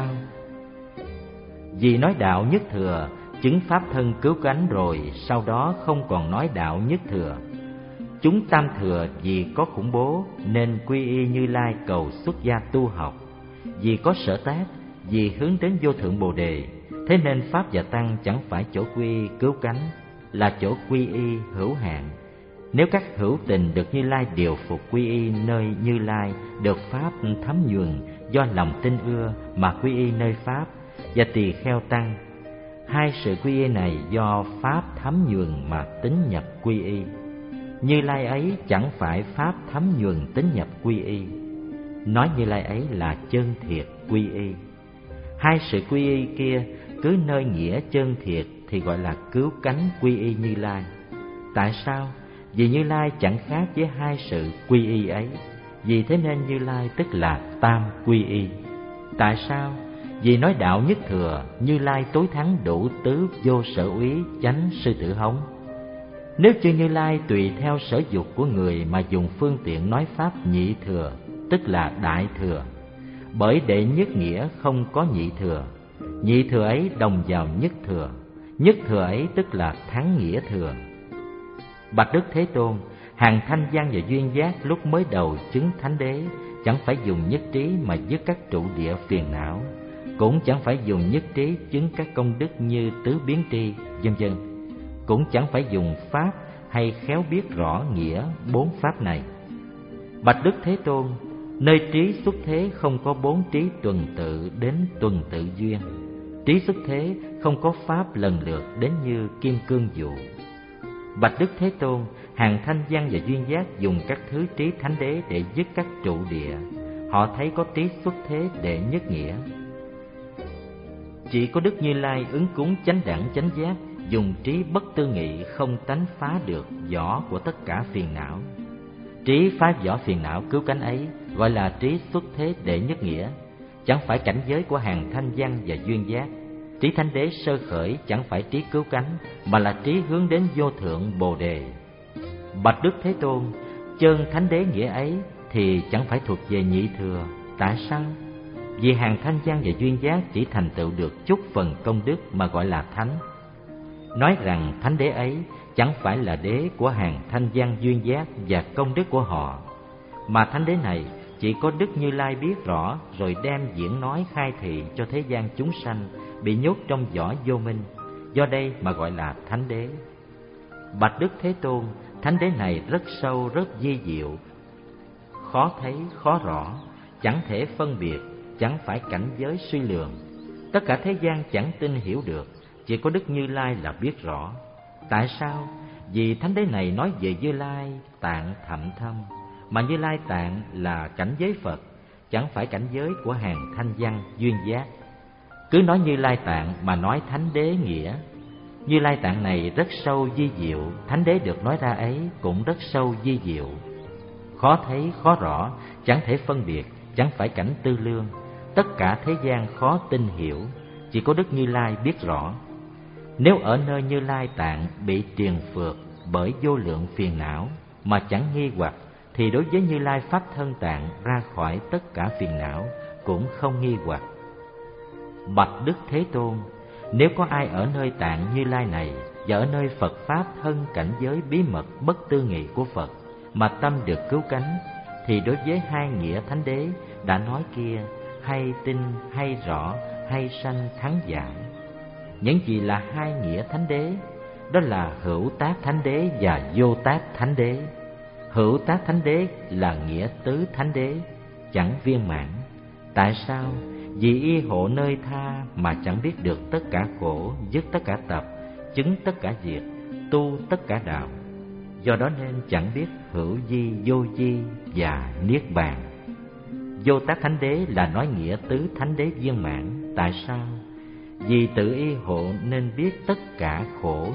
Vì nói đạo nhất thừa, chứng pháp thân cứu cánh rồi, sau đó không còn nói đạo nhất thừa. Chúng tam thừa vì có khủng bố nên quy y Như Lai cầu xuất gia tu học. Vì có sở tác, vì hướng đến vô thượng bồ đề, thế nên pháp và tăng chẳng phải chỗ quy y cứu cánh, là chỗ quy y hữu hạn. Nếu các hữu tình được Như Lai điều phục quy y nơi Như Lai, được pháp thấm nhuần do lòng tin ưa mà quy y nơi pháp, và tỳ kheo tăng, hai sự quy y này do pháp thấm nhuần mà tín nhập quy y. Như Lai ấy chẳng phải pháp thấm nhuần tín nhập quy y. Nói Như Lai ấy là chân thiệt quy y. Hai sự quy y kia cứ nơi nghĩa chân thiệt thì gọi là cứu cánh quy y Như Lai. Tại sao? Vì Như Lai chẳng khác với hai sự quy y ấy. Vì thế nên Như Lai tức là tam quy y. Tại sao? Vì nói đạo nhất thừa, Như Lai tối thắng đủ tứ vô sở úy chánh sư tử hống. Nếu chư Như Lai tùy theo sở dục của người mà dùng phương tiện nói pháp nhị thừa, tức là đại thừa. Bởi đệ nhất nghĩa không có nhị thừa, nhị thừa ấy đồng vào nhất thừa, nhất thừa ấy tức là thắng nghĩa thừa. Bạch Đức Thế Tôn, hàng thanh văn và duyên giác lúc mới đầu chứng thánh đế chẳng phải dùng nhất trí mà dứt các trụ địa phiền não, cũng chẳng phải dùng nhất trí chứng các công đức như tứ biến tri, vân vân, cũng chẳng phải dùng pháp hay khéo biết rõ nghĩa bốn pháp này. Bạch Đức Thế Tôn, nơi trí xuất thế không có bốn trí tuần tự đến tuần tự duyên. Trí xuất thế không có pháp lần lượt đến như kim cương dụ. Bạch Đức Thế Tôn, hàng thanh văn và duyên giác dùng các thứ trí thánh đế để dứt các trụ địa. Họ thấy có trí xuất thế đệ nhất nghĩa. Chỉ có Đức Như Lai ứng cúng chánh đẳng chánh giác, dùng trí bất tư nghị không tánh phá được vỏ của tất cả phiền não. Trí phá vỏ phiền não cứu cánh ấy gọi là trí xuất thế đệ nhất nghĩa, chẳng phải cảnh giới của hàng thanh văn và duyên giác. Trí thánh đế sơ khởi chẳng phải trí cứu cánh, mà là trí hướng đến vô thượng bồ đề. Bạch Đức Thế Tôn, chân thánh đế nghĩa ấy thì chẳng phải thuộc về nhị thừa. Tại sao? Vì hàng thanh văn và duyên giác chỉ thành tựu được chút phần công đức mà gọi là thánh. Nói rằng thánh đế ấy chẳng phải là đế của hàng thanh văn duyên giác và công đức của họ, mà thánh đế này chỉ có Đức Như Lai biết rõ, rồi đem diễn nói khai thị cho thế gian chúng sanh bị nhốt trong vỏ vô minh, do đây mà gọi là thánh đế. Bạch Đức Thế Tôn, thánh đế này rất sâu, rất vi diệu, khó thấy, khó rõ, chẳng thể phân biệt, chẳng phải cảnh giới suy lường. Tất cả thế gian chẳng tin hiểu được, chỉ có Đức Như Lai là biết rõ. Tại sao? Vì thánh đế này nói về Như Lai tạng thậm thâm, mà Như Lai tạng là cảnh giới Phật, chẳng phải cảnh giới của hàng thanh văn duyên giác. Cứ nói Như Lai tạng mà nói thánh đế nghĩa. Như Lai tạng này rất sâu vi diệu, thánh đế được nói ra ấy cũng rất sâu vi diệu, khó thấy, khó rõ, chẳng thể phân biệt, chẳng phải cảnh tư lương. Tất cả thế gian khó tin hiểu, chỉ có Đức Như Lai biết rõ. Nếu ở nơi Như Lai tạng bị triền phược bởi vô lượng phiền não mà chẳng nghi hoặc, thì đối với Như Lai pháp thân tạng ra khỏi tất cả phiền não cũng không nghi hoặc. Bạch Đức Thế Tôn, nếu có ai ở nơi tạng Như Lai này và ở nơi Phật pháp thân cảnh giới bí mật bất tư nghị của Phật mà tâm được cứu cánh, thì đối với hai nghĩa thánh đế đã nói kia, hay tin, hay rõ, hay sanh thắng giải. Những gì là hai nghĩa thánh đế? Đó là hữu tác thánh đế và vô tác thánh đế. Hữu tác thánh đế là nghĩa tứ thánh đế, chẳng viên mãn. Tại sao? Vì y hộ nơi tha mà chẳng biết được tất cả khổ, dứt tất cả tập, chứng tất cả diệt, tu tất cả đạo. Do đó nên chẳng biết hữu di, vô di và niết bàn. Vô tác thánh đế là nói nghĩa tứ thánh đế viên mãn. Tại sao? Vì tự y hộ nên biết tất cả khổ,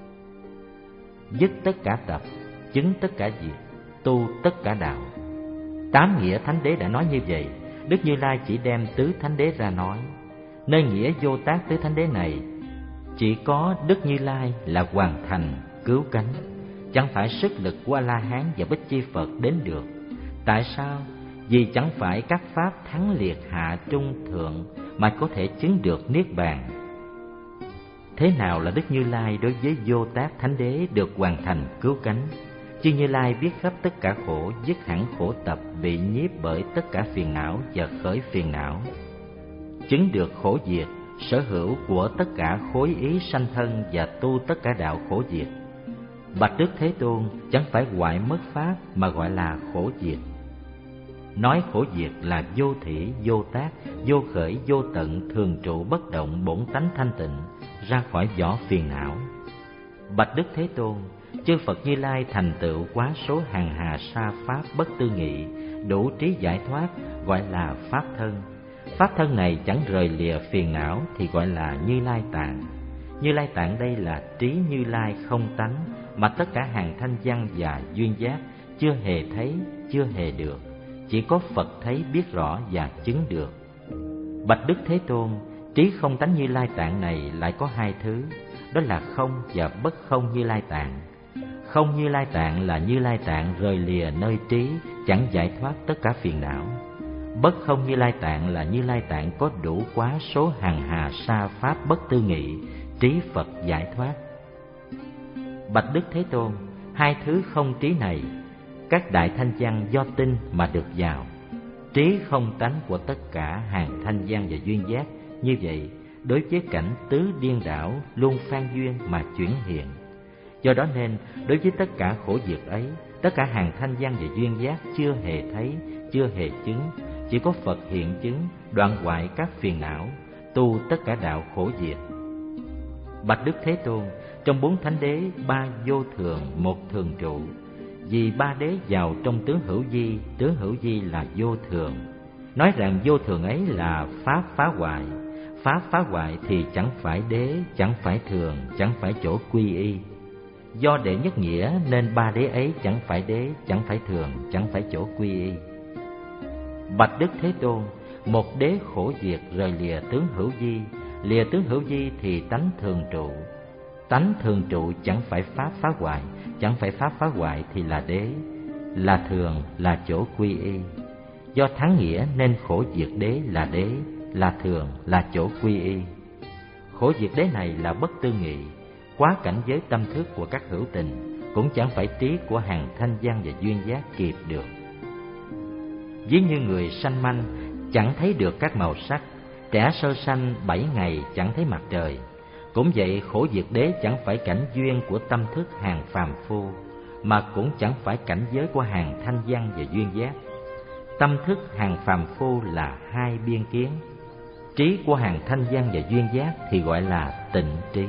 dứt tất cả tập, chứng tất cả diệt, tu tất cả đạo. Tám nghĩa thánh đế đã nói như vậy, Đức Như Lai chỉ đem tứ thánh đế ra nói. Nơi nghĩa vô tác tứ thánh đế này, chỉ có Đức Như Lai là hoàn thành cứu cánh, chẳng phải sức lực của A-la-hán và Bích Chi Phật đến được. Tại sao? Vì chẳng phải các pháp thắng liệt hạ trung thượng mà có thể chứng được niết bàn. Thế nào là Đức Như Lai đối với vô tác thánh đế được hoàn thành cứu cánh? Chư Như Lai biết khắp tất cả khổ, dứt hẳn khổ tập bị nhiếp bởi tất cả phiền não và khởi phiền não, chứng được khổ diệt, sở hữu của tất cả khối ý sanh thân và tu tất cả đạo khổ diệt. Bạch Đức Thế Tôn, chẳng phải hoại mất pháp mà gọi là khổ diệt. Nói khổ diệt là vô thỉ, vô tác, vô khởi, vô tận, thường trụ bất động, bổn tánh thanh tịnh, ra khỏi vỏ phiền não. Bạch Đức Thế Tôn, chư Phật Như Lai thành tựu quá số hàng hà sa pháp bất tư nghị, đủ trí giải thoát, gọi là pháp thân. Pháp thân này chẳng rời lìa phiền não thì gọi là Như Lai tạng. Như Lai tạng đây là trí Như Lai không tánh, mà tất cả hàng thanh văn và duyên giác chưa hề thấy, chưa hề được, chỉ có Phật thấy, biết rõ và chứng được. Bạch Đức Thế Tôn, trí không tánh Như Lai tạng này lại có hai thứ, đó là không và bất không Như Lai tạng. Không Như Lai tạng là Như Lai tạng rời lìa nơi trí, chẳng giải thoát tất cả phiền não. Bất không Như Lai tạng là Như Lai tạng có đủ quá số hàng hà sa pháp bất tư nghị, trí Phật giải thoát. Bạch Đức Thế Tôn, hai thứ không trí này, các đại thanh văn do tin mà được vào. Trí không tánh của tất cả hàng thanh văn và duyên giác như vậy, đối với cảnh tứ điên đảo luôn phan duyên mà chuyển hiện. Do đó nên đối với tất cả khổ diệt ấy, tất cả hàng thanh văn và duyên giác chưa hề thấy, chưa hề chứng, chỉ có Phật hiện chứng, đoạn hoại các phiền não, tu tất cả đạo khổ diệt. Bạch Đức Thế Tôn, trong bốn thánh đế, ba vô thường, một thường trụ. Vì ba đế vào trong tướng hữu vi, tướng hữu vi là vô thường. Nói rằng vô thường ấy là pháp phá hoại. Pháp phá hoại thì chẳng phải đế, chẳng phải thường, chẳng phải chỗ quy y. Do đệ nhất nghĩa nên ba đế ấy chẳng phải đế, chẳng phải thường, chẳng phải chỗ quy y. Bạch Đức Thế Tôn, một đế khổ diệt rời lìa tướng hữu vi, lìa tướng hữu vi thì tánh thường trụ. Tánh thường trụ chẳng phải pháp phá hoại, chẳng phải pháp phá hoại thì là đế, là thường, là chỗ quy y. Do thắng nghĩa nên khổ diệt đế là đế, là thường, là chỗ quy y. Khổ diệt đế này là bất tư nghị, quá cảnh giới tâm thức của các hữu tình, cũng chẳng phải trí của hàng thanh văn và duyên giác kịp được. Ví như người sanh manh chẳng thấy được các màu sắc, trẻ sơ sanh bảy ngày chẳng thấy mặt trời. Cũng vậy, khổ diệt đế chẳng phải cảnh duyên của tâm thức hàng phàm phu, mà cũng chẳng phải cảnh giới của hàng thanh văn và duyên giác. Tâm thức hàng phàm phu là hai biên kiến, trí của hàng thanh văn và duyên giác thì gọi là tịnh trí.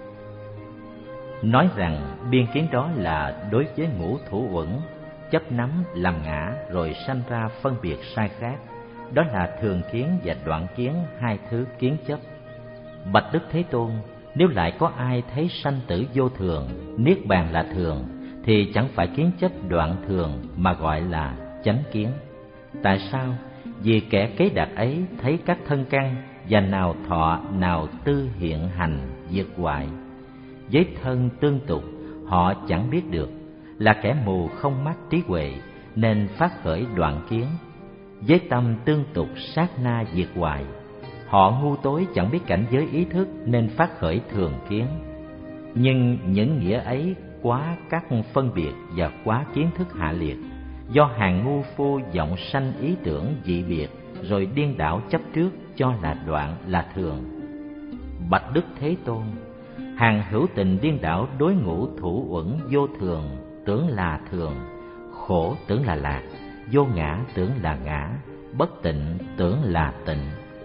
Nói rằng biên kiến đó là đối với ngũ thủ uẩn, chấp nắm làm ngã rồi sanh ra phân biệt sai khác, đó là thường kiến và đoạn kiến, hai thứ kiến chấp. Bạch Đức Thế Tôn, nếu lại có ai thấy sanh tử vô thường, niết bàn là thường, thì chẳng phải kiến chấp đoạn thường mà gọi là chánh kiến. Tại sao? Vì kẻ kế đạt ấy thấy các thân căn và nào thọ nào tư hiện hành diệt hoại. Với thân tương tục họ chẳng biết được, là kẻ mù không mắt trí huệ nên phát khởi đoạn kiến. Với tâm tương tục sát na diệt hoại, họ ngu tối chẳng biết cảnh giới ý thức nên phát khởi thường kiến. Nhưng những nghĩa ấy quá các phân biệt và quá kiến thức hạ liệt, do hàng ngu phu vọng sanh ý tưởng dị biệt, rồi điên đảo chấp trước cho là đoạn là thường. Bạch Đức Thế Tôn, hàng hữu tình điên đảo đối ngũ thủ uẩn vô thường tưởng là thường, khổ tưởng là lạc, vô ngã tưởng là ngã, bất tịnh tưởng là tịnh.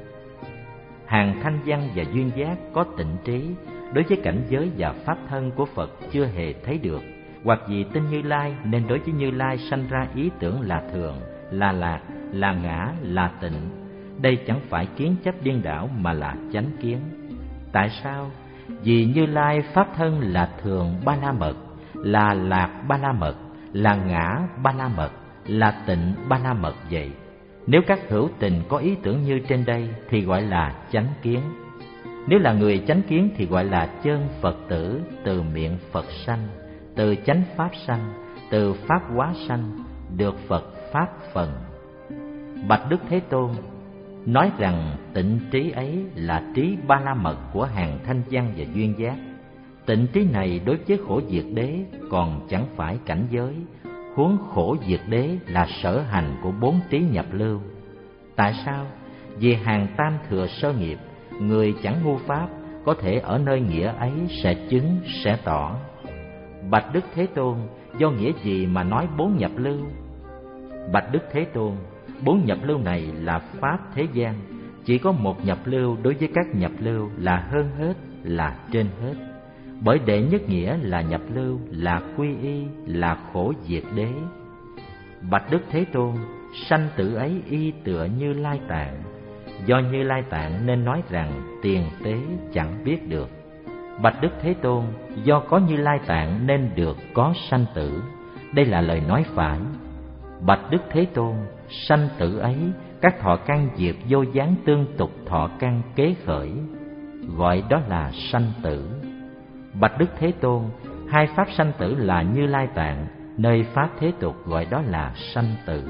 Hàng thanh văn và duyên giác có tịnh trí đối với cảnh giới và pháp thân của Phật chưa hề thấy được, hoặc vì tin Như Lai nên đối với Như Lai sanh ra ý tưởng là thường, là lạc, là ngã, là tịnh. Đây chẳng phải kiến chấp điên đảo mà là chánh kiến. Tại sao? Vì Như Lai pháp thân là thường ba la mật, là lạc ba la mật, là ngã ba la mật, là tịnh ba la mật vậy. Nếu các hữu tình có ý tưởng như trên đây thì gọi là chánh kiến. Nếu là người chánh kiến thì gọi là chân Phật tử, từ miệng Phật sanh, từ chánh pháp sanh, từ pháp hóa sanh, được Phật pháp phần. Bạch Đức Thế Tôn, nói rằng tịnh trí ấy là trí ba la mật của hàng thanh văn và duyên giác. Tịnh trí này đối với khổ diệt đế còn chẳng phải cảnh giới, huống khổ diệt đế là sở hành của bốn trí nhập lưu. Tại sao? Vì hàng tam thừa sơ nghiệp, người chẳng ngu pháp có thể ở nơi nghĩa ấy sẽ chứng, sẽ tỏ. Bạch Đức Thế Tôn, do nghĩa gì mà nói bốn nhập lưu? Bạch Đức Thế Tôn, bốn nhập lưu này là pháp thế gian, chỉ có một nhập lưu đối với các nhập lưu là hơn hết, là trên hết. Bởi đệ nhất nghĩa là nhập lưu, là quy y, là khổ diệt đế. Bạch Đức Thế Tôn, sanh tử ấy y tựa Như Lai Tạng. Do Như Lai Tạng nên nói rằng tiền tế chẳng biết được. Bạch Đức Thế Tôn, do có Như Lai Tạng nên được có sanh tử. Đây là lời nói phải. Bạch Đức Thế Tôn, sanh tử ấy các thọ căn diệt vô gián tương tục thọ căn kế khởi, gọi đó là sanh tử. Bạch Đức Thế Tôn, hai pháp sanh tử là Như Lai Tạng, nơi pháp thế tục gọi đó là sanh tử.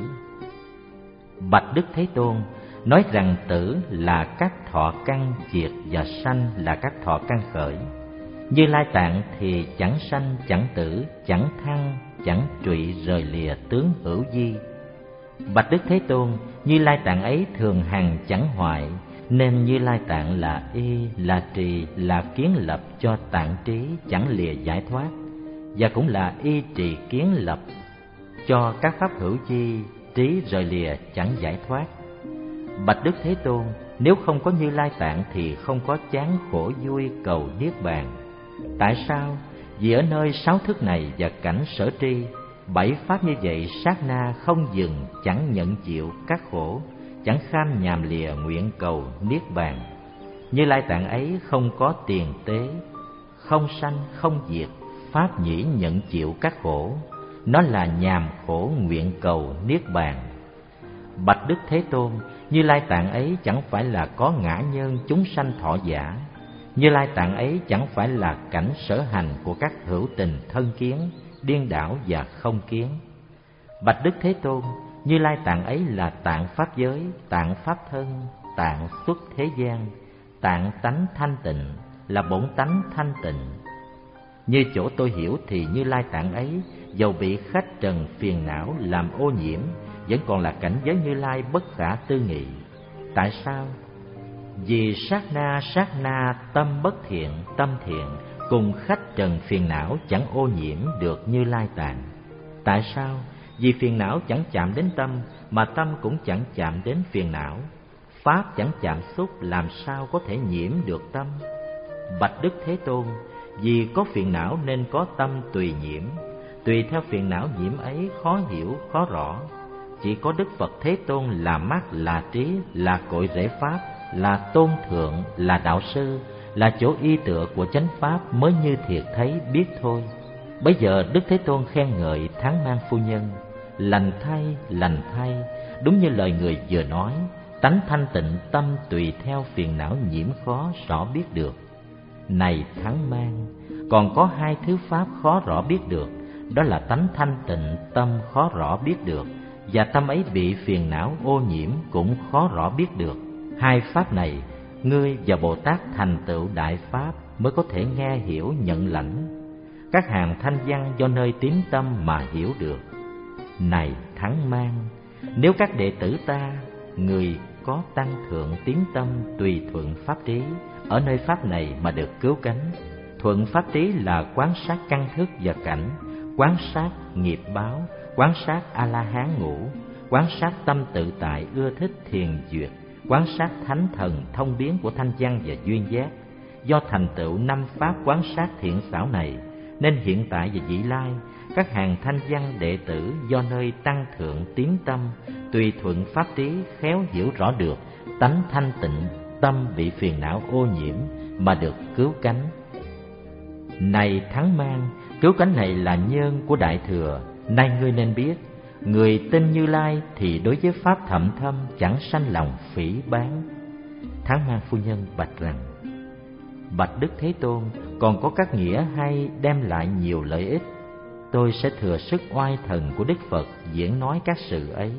Bạch Đức Thế Tôn, nói rằng tử là các thọ căn diệt và sanh là các thọ căn khởi. Như Lai Tạng thì chẳng sanh, chẳng tử, chẳng thăng, chẳng trụy rời lìa tướng hữu di. Bạch Đức Thế Tôn, Như Lai Tạng ấy thường hằng chẳng hoại, nên Như Lai Tạng là y, là trì, là kiến lập cho tạng trí chẳng lìa giải thoát, và cũng là y trì kiến lập cho các pháp hữu chi trí rời lìa chẳng giải thoát. Bạch Đức Thế Tôn, nếu không có Như Lai Tạng thì không có chán khổ vui cầu niết bàn. Tại sao? Vì ở nơi sáu thức này và cảnh sở tri, bảy pháp như vậy sát na không dừng, chẳng nhận chịu các khổ, chẳng kham nhàm lìa nguyện cầu niết bàn. Như Lai Tạng ấy không có tiền tế, không sanh không diệt, pháp nhĩ nhận chịu các khổ, nó là nhàm khổ nguyện cầu niết bàn. Bạch Đức Thế Tôn, Như Lai Tạng ấy chẳng phải là có ngã nhân chúng sanh thọ giả. Như Lai Tạng ấy chẳng phải là cảnh sở hành của các hữu tình thân kiến, điên đảo và không kiến. Bạch Đức Thế Tôn, Như Lai tạng ấy là tạng pháp giới, tạng pháp thân, tạng xuất thế gian, tạng tánh thanh tịnh, là bổn tánh thanh tịnh. Như chỗ tôi hiểu thì Như Lai tạng ấy, dầu bị khách trần phiền não làm ô nhiễm, vẫn còn là cảnh giới Như Lai bất khả tư nghị. Tại sao? Vì sát na sát na tâm bất thiện, tâm thiện cùng khách trần phiền não chẳng ô nhiễm được Như Lai tạng. Tại sao? Vì phiền não chẳng chạm đến tâm, mà tâm cũng chẳng chạm đến phiền não. Pháp chẳng chạm xúc, làm sao có thể nhiễm được tâm? Bạch Đức Thế Tôn, vì có phiền não nên có tâm tùy nhiễm. Tùy theo phiền não nhiễm ấy khó hiểu, khó rõ. Chỉ có Đức Phật Thế Tôn là mắt, là trí, là cội rễ Pháp, là tôn thượng, là đạo sư, là chỗ y tựa của chánh Pháp mới như thiệt thấy biết thôi. Bây giờ Đức Thế Tôn khen ngợi Thắng Mang Phu Nhân: lành thay, lành thay, đúng như lời người vừa nói, tánh thanh tịnh tâm tùy theo phiền não nhiễm khó rõ biết được. Này Thắng Mang, còn có hai thứ pháp khó rõ biết được, đó là tánh thanh tịnh tâm khó rõ biết được, và tâm ấy bị phiền não ô nhiễm cũng khó rõ biết được. Hai pháp này, ngươi và Bồ Tát thành tựu đại pháp mới có thể nghe hiểu nhận lãnh. Các hàng thanh văn do nơi tín tâm mà hiểu được. Này Thắng Mang, nếu các đệ tử ta, người có tăng thượng tín tâm tùy thuận pháp trí, ở nơi pháp này mà được cứu cánh. Thuận pháp trí là quán sát căn thức và cảnh, quán sát nghiệp báo, quán sát A-la-hán ngũ, quán sát tâm tự tại ưa thích thiền duyệt, quán sát thánh thần thông biến của thanh văn và duyên giác. Do thành tựu năm pháp quán sát thiện xảo này, nên hiện tại và vị lai, các hàng thanh văn đệ tử do nơi tăng thượng tín tâm tùy thuận pháp trí khéo hiểu rõ được tánh thanh tịnh tâm bị phiền não ô nhiễm mà được cứu cánh. Này Thắng Mang, cứu cánh này là nhân của Đại Thừa. Nay ngươi nên biết, người tin Như Lai thì đối với pháp thậm thâm chẳng sanh lòng phỉ báng. Thắng Mang Phu Nhân bạch rằng: bạch Đức Thế Tôn, còn có các nghĩa hay đem lại nhiều lợi ích. Tôi sẽ thừa sức oai thần của Đức Phật diễn nói các sự ấy.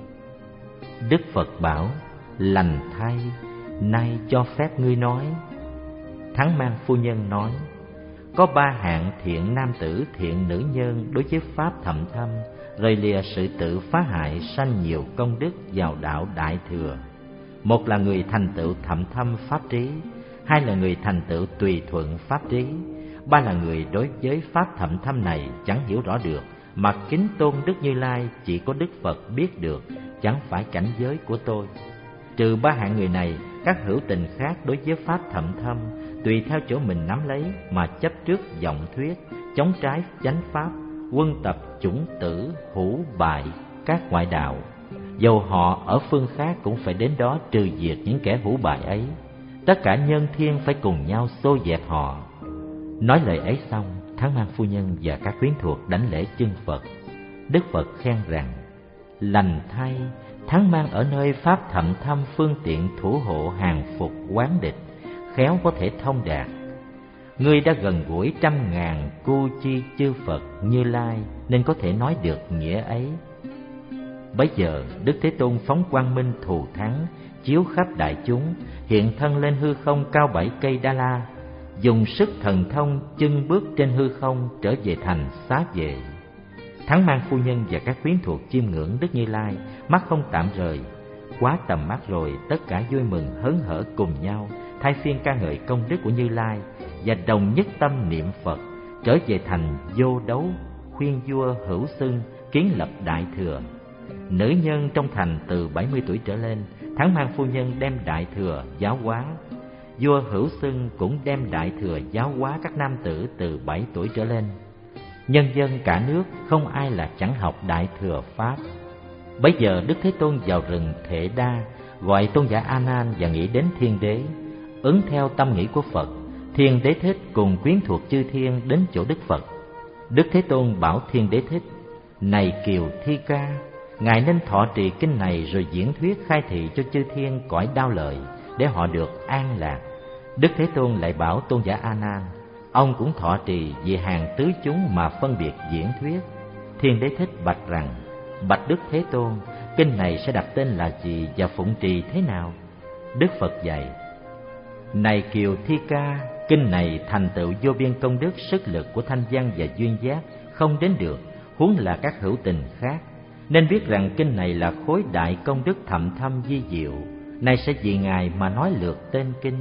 Đức Phật bảo: lành thay, nay cho phép ngươi nói. Thắng Mang Phu Nhân nói: có ba hạng thiện nam tử thiện nữ nhân đối với pháp thậm thâm, rời lìa sự tự phá hại, sanh nhiều công đức vào đạo Đại Thừa. Một là người thành tựu thậm thâm pháp trí, hai là người thành tựu tùy thuận pháp trí, ba là người đối với pháp thậm thâm này chẳng hiểu rõ được, mà kính tôn Đức Như Lai chỉ có Đức Phật biết được, chẳng phải cảnh giới của tôi. Trừ ba hạng người này, các hữu tình khác đối với pháp thậm thâm tùy theo chỗ mình nắm lấy mà chấp trước vọng thuyết, chống trái chánh pháp, quân tập chủng tử hữu bại các ngoại đạo. Dầu họ ở phương khác cũng phải đến đó trừ diệt những kẻ hữu bại ấy. Tất cả nhân thiên phải cùng nhau xô dẹp họ. Nói lời ấy xong, Thắng Mang Phu Nhân và các quyến thuộc đảnh lễ chân Phật. Đức Phật khen rằng: lành thay, Thắng Mang ở nơi pháp thậm thâm phương tiện thủ hộ hàng phục quán địch, khéo có thể thông đạt. Ngươi đã gần gũi trăm ngàn cu chi chư Phật Như Lai nên có thể nói được nghĩa ấy. Bấy giờ Đức Thế Tôn phóng quang minh thù thắng, chiếu khắp đại chúng, hiện thân lên hư không cao bảy cây Đa La, dùng sức thần thông chân bước trên hư không trở về thành Xá Vệ. Thắng Mang Phu Nhân và các quyến thuộc chiêm ngưỡng Đức Như Lai, mắt không tạm rời. Quá tầm mắt rồi, tất cả vui mừng hớn hở cùng nhau thay phiên ca ngợi công đức của Như Lai và đồng nhất tâm niệm Phật, trở về thành Vô Đấu, khuyên vua Hữu Xưng kiến lập Đại Thừa. Nữ nhân trong thành từ bảy mươi tuổi trở lên, Thắng Mang Phu Nhân đem Đại Thừa giáo hóa. Vua Hữu Xưng cũng đem Đại Thừa giáo hóa các nam tử từ bảy tuổi trở lên. Nhân dân cả nước không ai là chẳng học Đại Thừa Pháp. Bấy giờ Đức Thế Tôn vào rừng Thệ Đa, gọi tôn giả A Nan và nghĩ đến Thiên Đế. Ứng theo tâm nghĩ của Phật, Thiên Đế Thích cùng quyến thuộc chư thiên đến chỗ Đức Phật. Đức Thế Tôn bảo Thiên Đế Thích: này Kiều Thi Ca, ngài nên thọ trì kinh này rồi diễn thuyết khai thị cho chư thiên cõi đao lợi, để họ được an lạc. Đức Thế Tôn lại bảo tôn giả A Nan, ông cũng thọ trì vì hàng tứ chúng mà phân biệt diễn thuyết. Thiên Đế Thích bạch rằng: bạch Đức Thế Tôn, kinh này sẽ đặt tên là gì và phụng trì thế nào? Đức Phật dạy: Này Kiều Thi Ca, kinh này thành tựu vô biên công đức, sức lực của thanh văn và duyên giác không đến được, huống là các hữu tình khác. Nên biết rằng kinh này là khối đại công đức thậm thâm vi diệu. Nay sẽ vì Ngài mà nói lược tên kinh.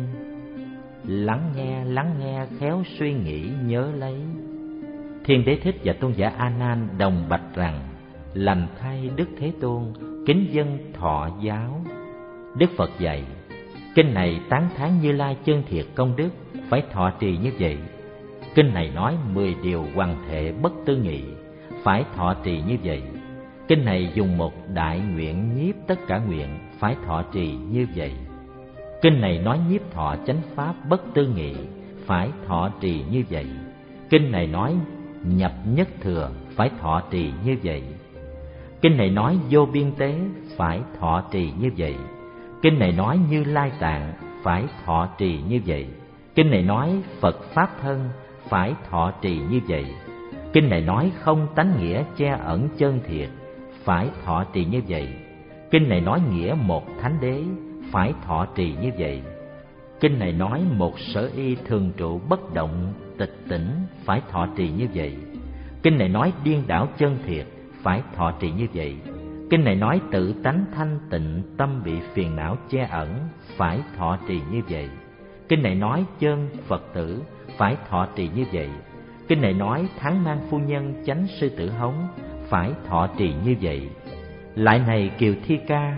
Lắng nghe, lắng nghe, khéo suy nghĩ, nhớ lấy. Thiên Đế Thích và tôn giả A Nan đồng bạch rằng: Lành thay Đức Thế Tôn, kính dân thọ giáo. Đức Phật dạy: Kinh này tán thán Như Lai chân thiệt công đức, phải thọ trì như vậy. Kinh này nói mười điều hoàn thể bất tư nghị, phải thọ trì như vậy. Kinh này dùng một đại nguyện nhiếp tất cả nguyện, phải thọ trì như vậy. Kinh này nói nhiếp thọ chánh pháp bất tư nghị, phải thọ trì như vậy. Kinh này nói nhập nhất thừa, phải thọ trì như vậy. Kinh này nói vô biên tế, phải thọ trì như vậy. Kinh này nói Như Lai tạng, phải thọ trì như vậy. Kinh này nói Phật pháp thân, phải thọ trì như vậy. Kinh này nói không tánh nghĩa che ẩn chân thiệt, phải thọ trì như vậy. Kinh này nói nghĩa một thánh đế, phải thọ trì như vậy. Kinh này nói một sở y thường trụ bất động tịch tỉnh, phải thọ trì như vậy. Kinh này nói điên đảo chân thiệt, phải thọ trì như vậy. Kinh này nói tự tánh thanh tịnh, tâm bị phiền não che ẩn, phải thọ trì như vậy. Kinh này nói chân Phật tử, phải thọ trì như vậy. Kinh này nói Thắng Mang Phu Nhân chánh sư tử hống, phải thọ trì như vậy. Lại này Kiều Thi Ca,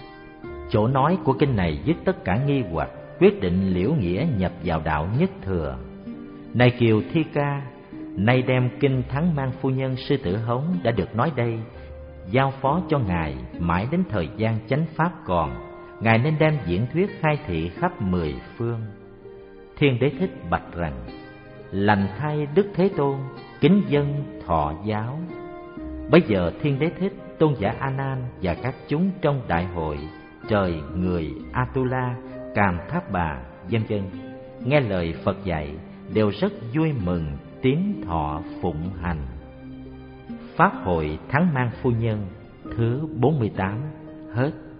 chỗ nói của kinh này dứt tất cả nghi hoặc, quyết định liễu nghĩa nhập vào đạo nhất thừa. Này Kiều Thi Ca, nay đem kinh Thắng Mang Phu Nhân sư tử hống đã được nói đây, giao phó cho Ngài mãi đến thời gian chánh pháp còn. Ngài nên đem diễn thuyết khai thị khắp mười phương. Thiên Đế Thích bạch rằng: Lành thay Đức Thế Tôn, kính dân thọ giáo. Bấy giờ Thiên Đế Thích, tôn giả A Nan và các chúng trong đại hội, trời, người, Atula, Càm Tháp Bà, vân vân, nghe lời Phật dạy đều rất vui mừng, tín thọ phụng hành. Pháp hội Thắng Mang Phu Nhân thứ bốn mươi tám hết.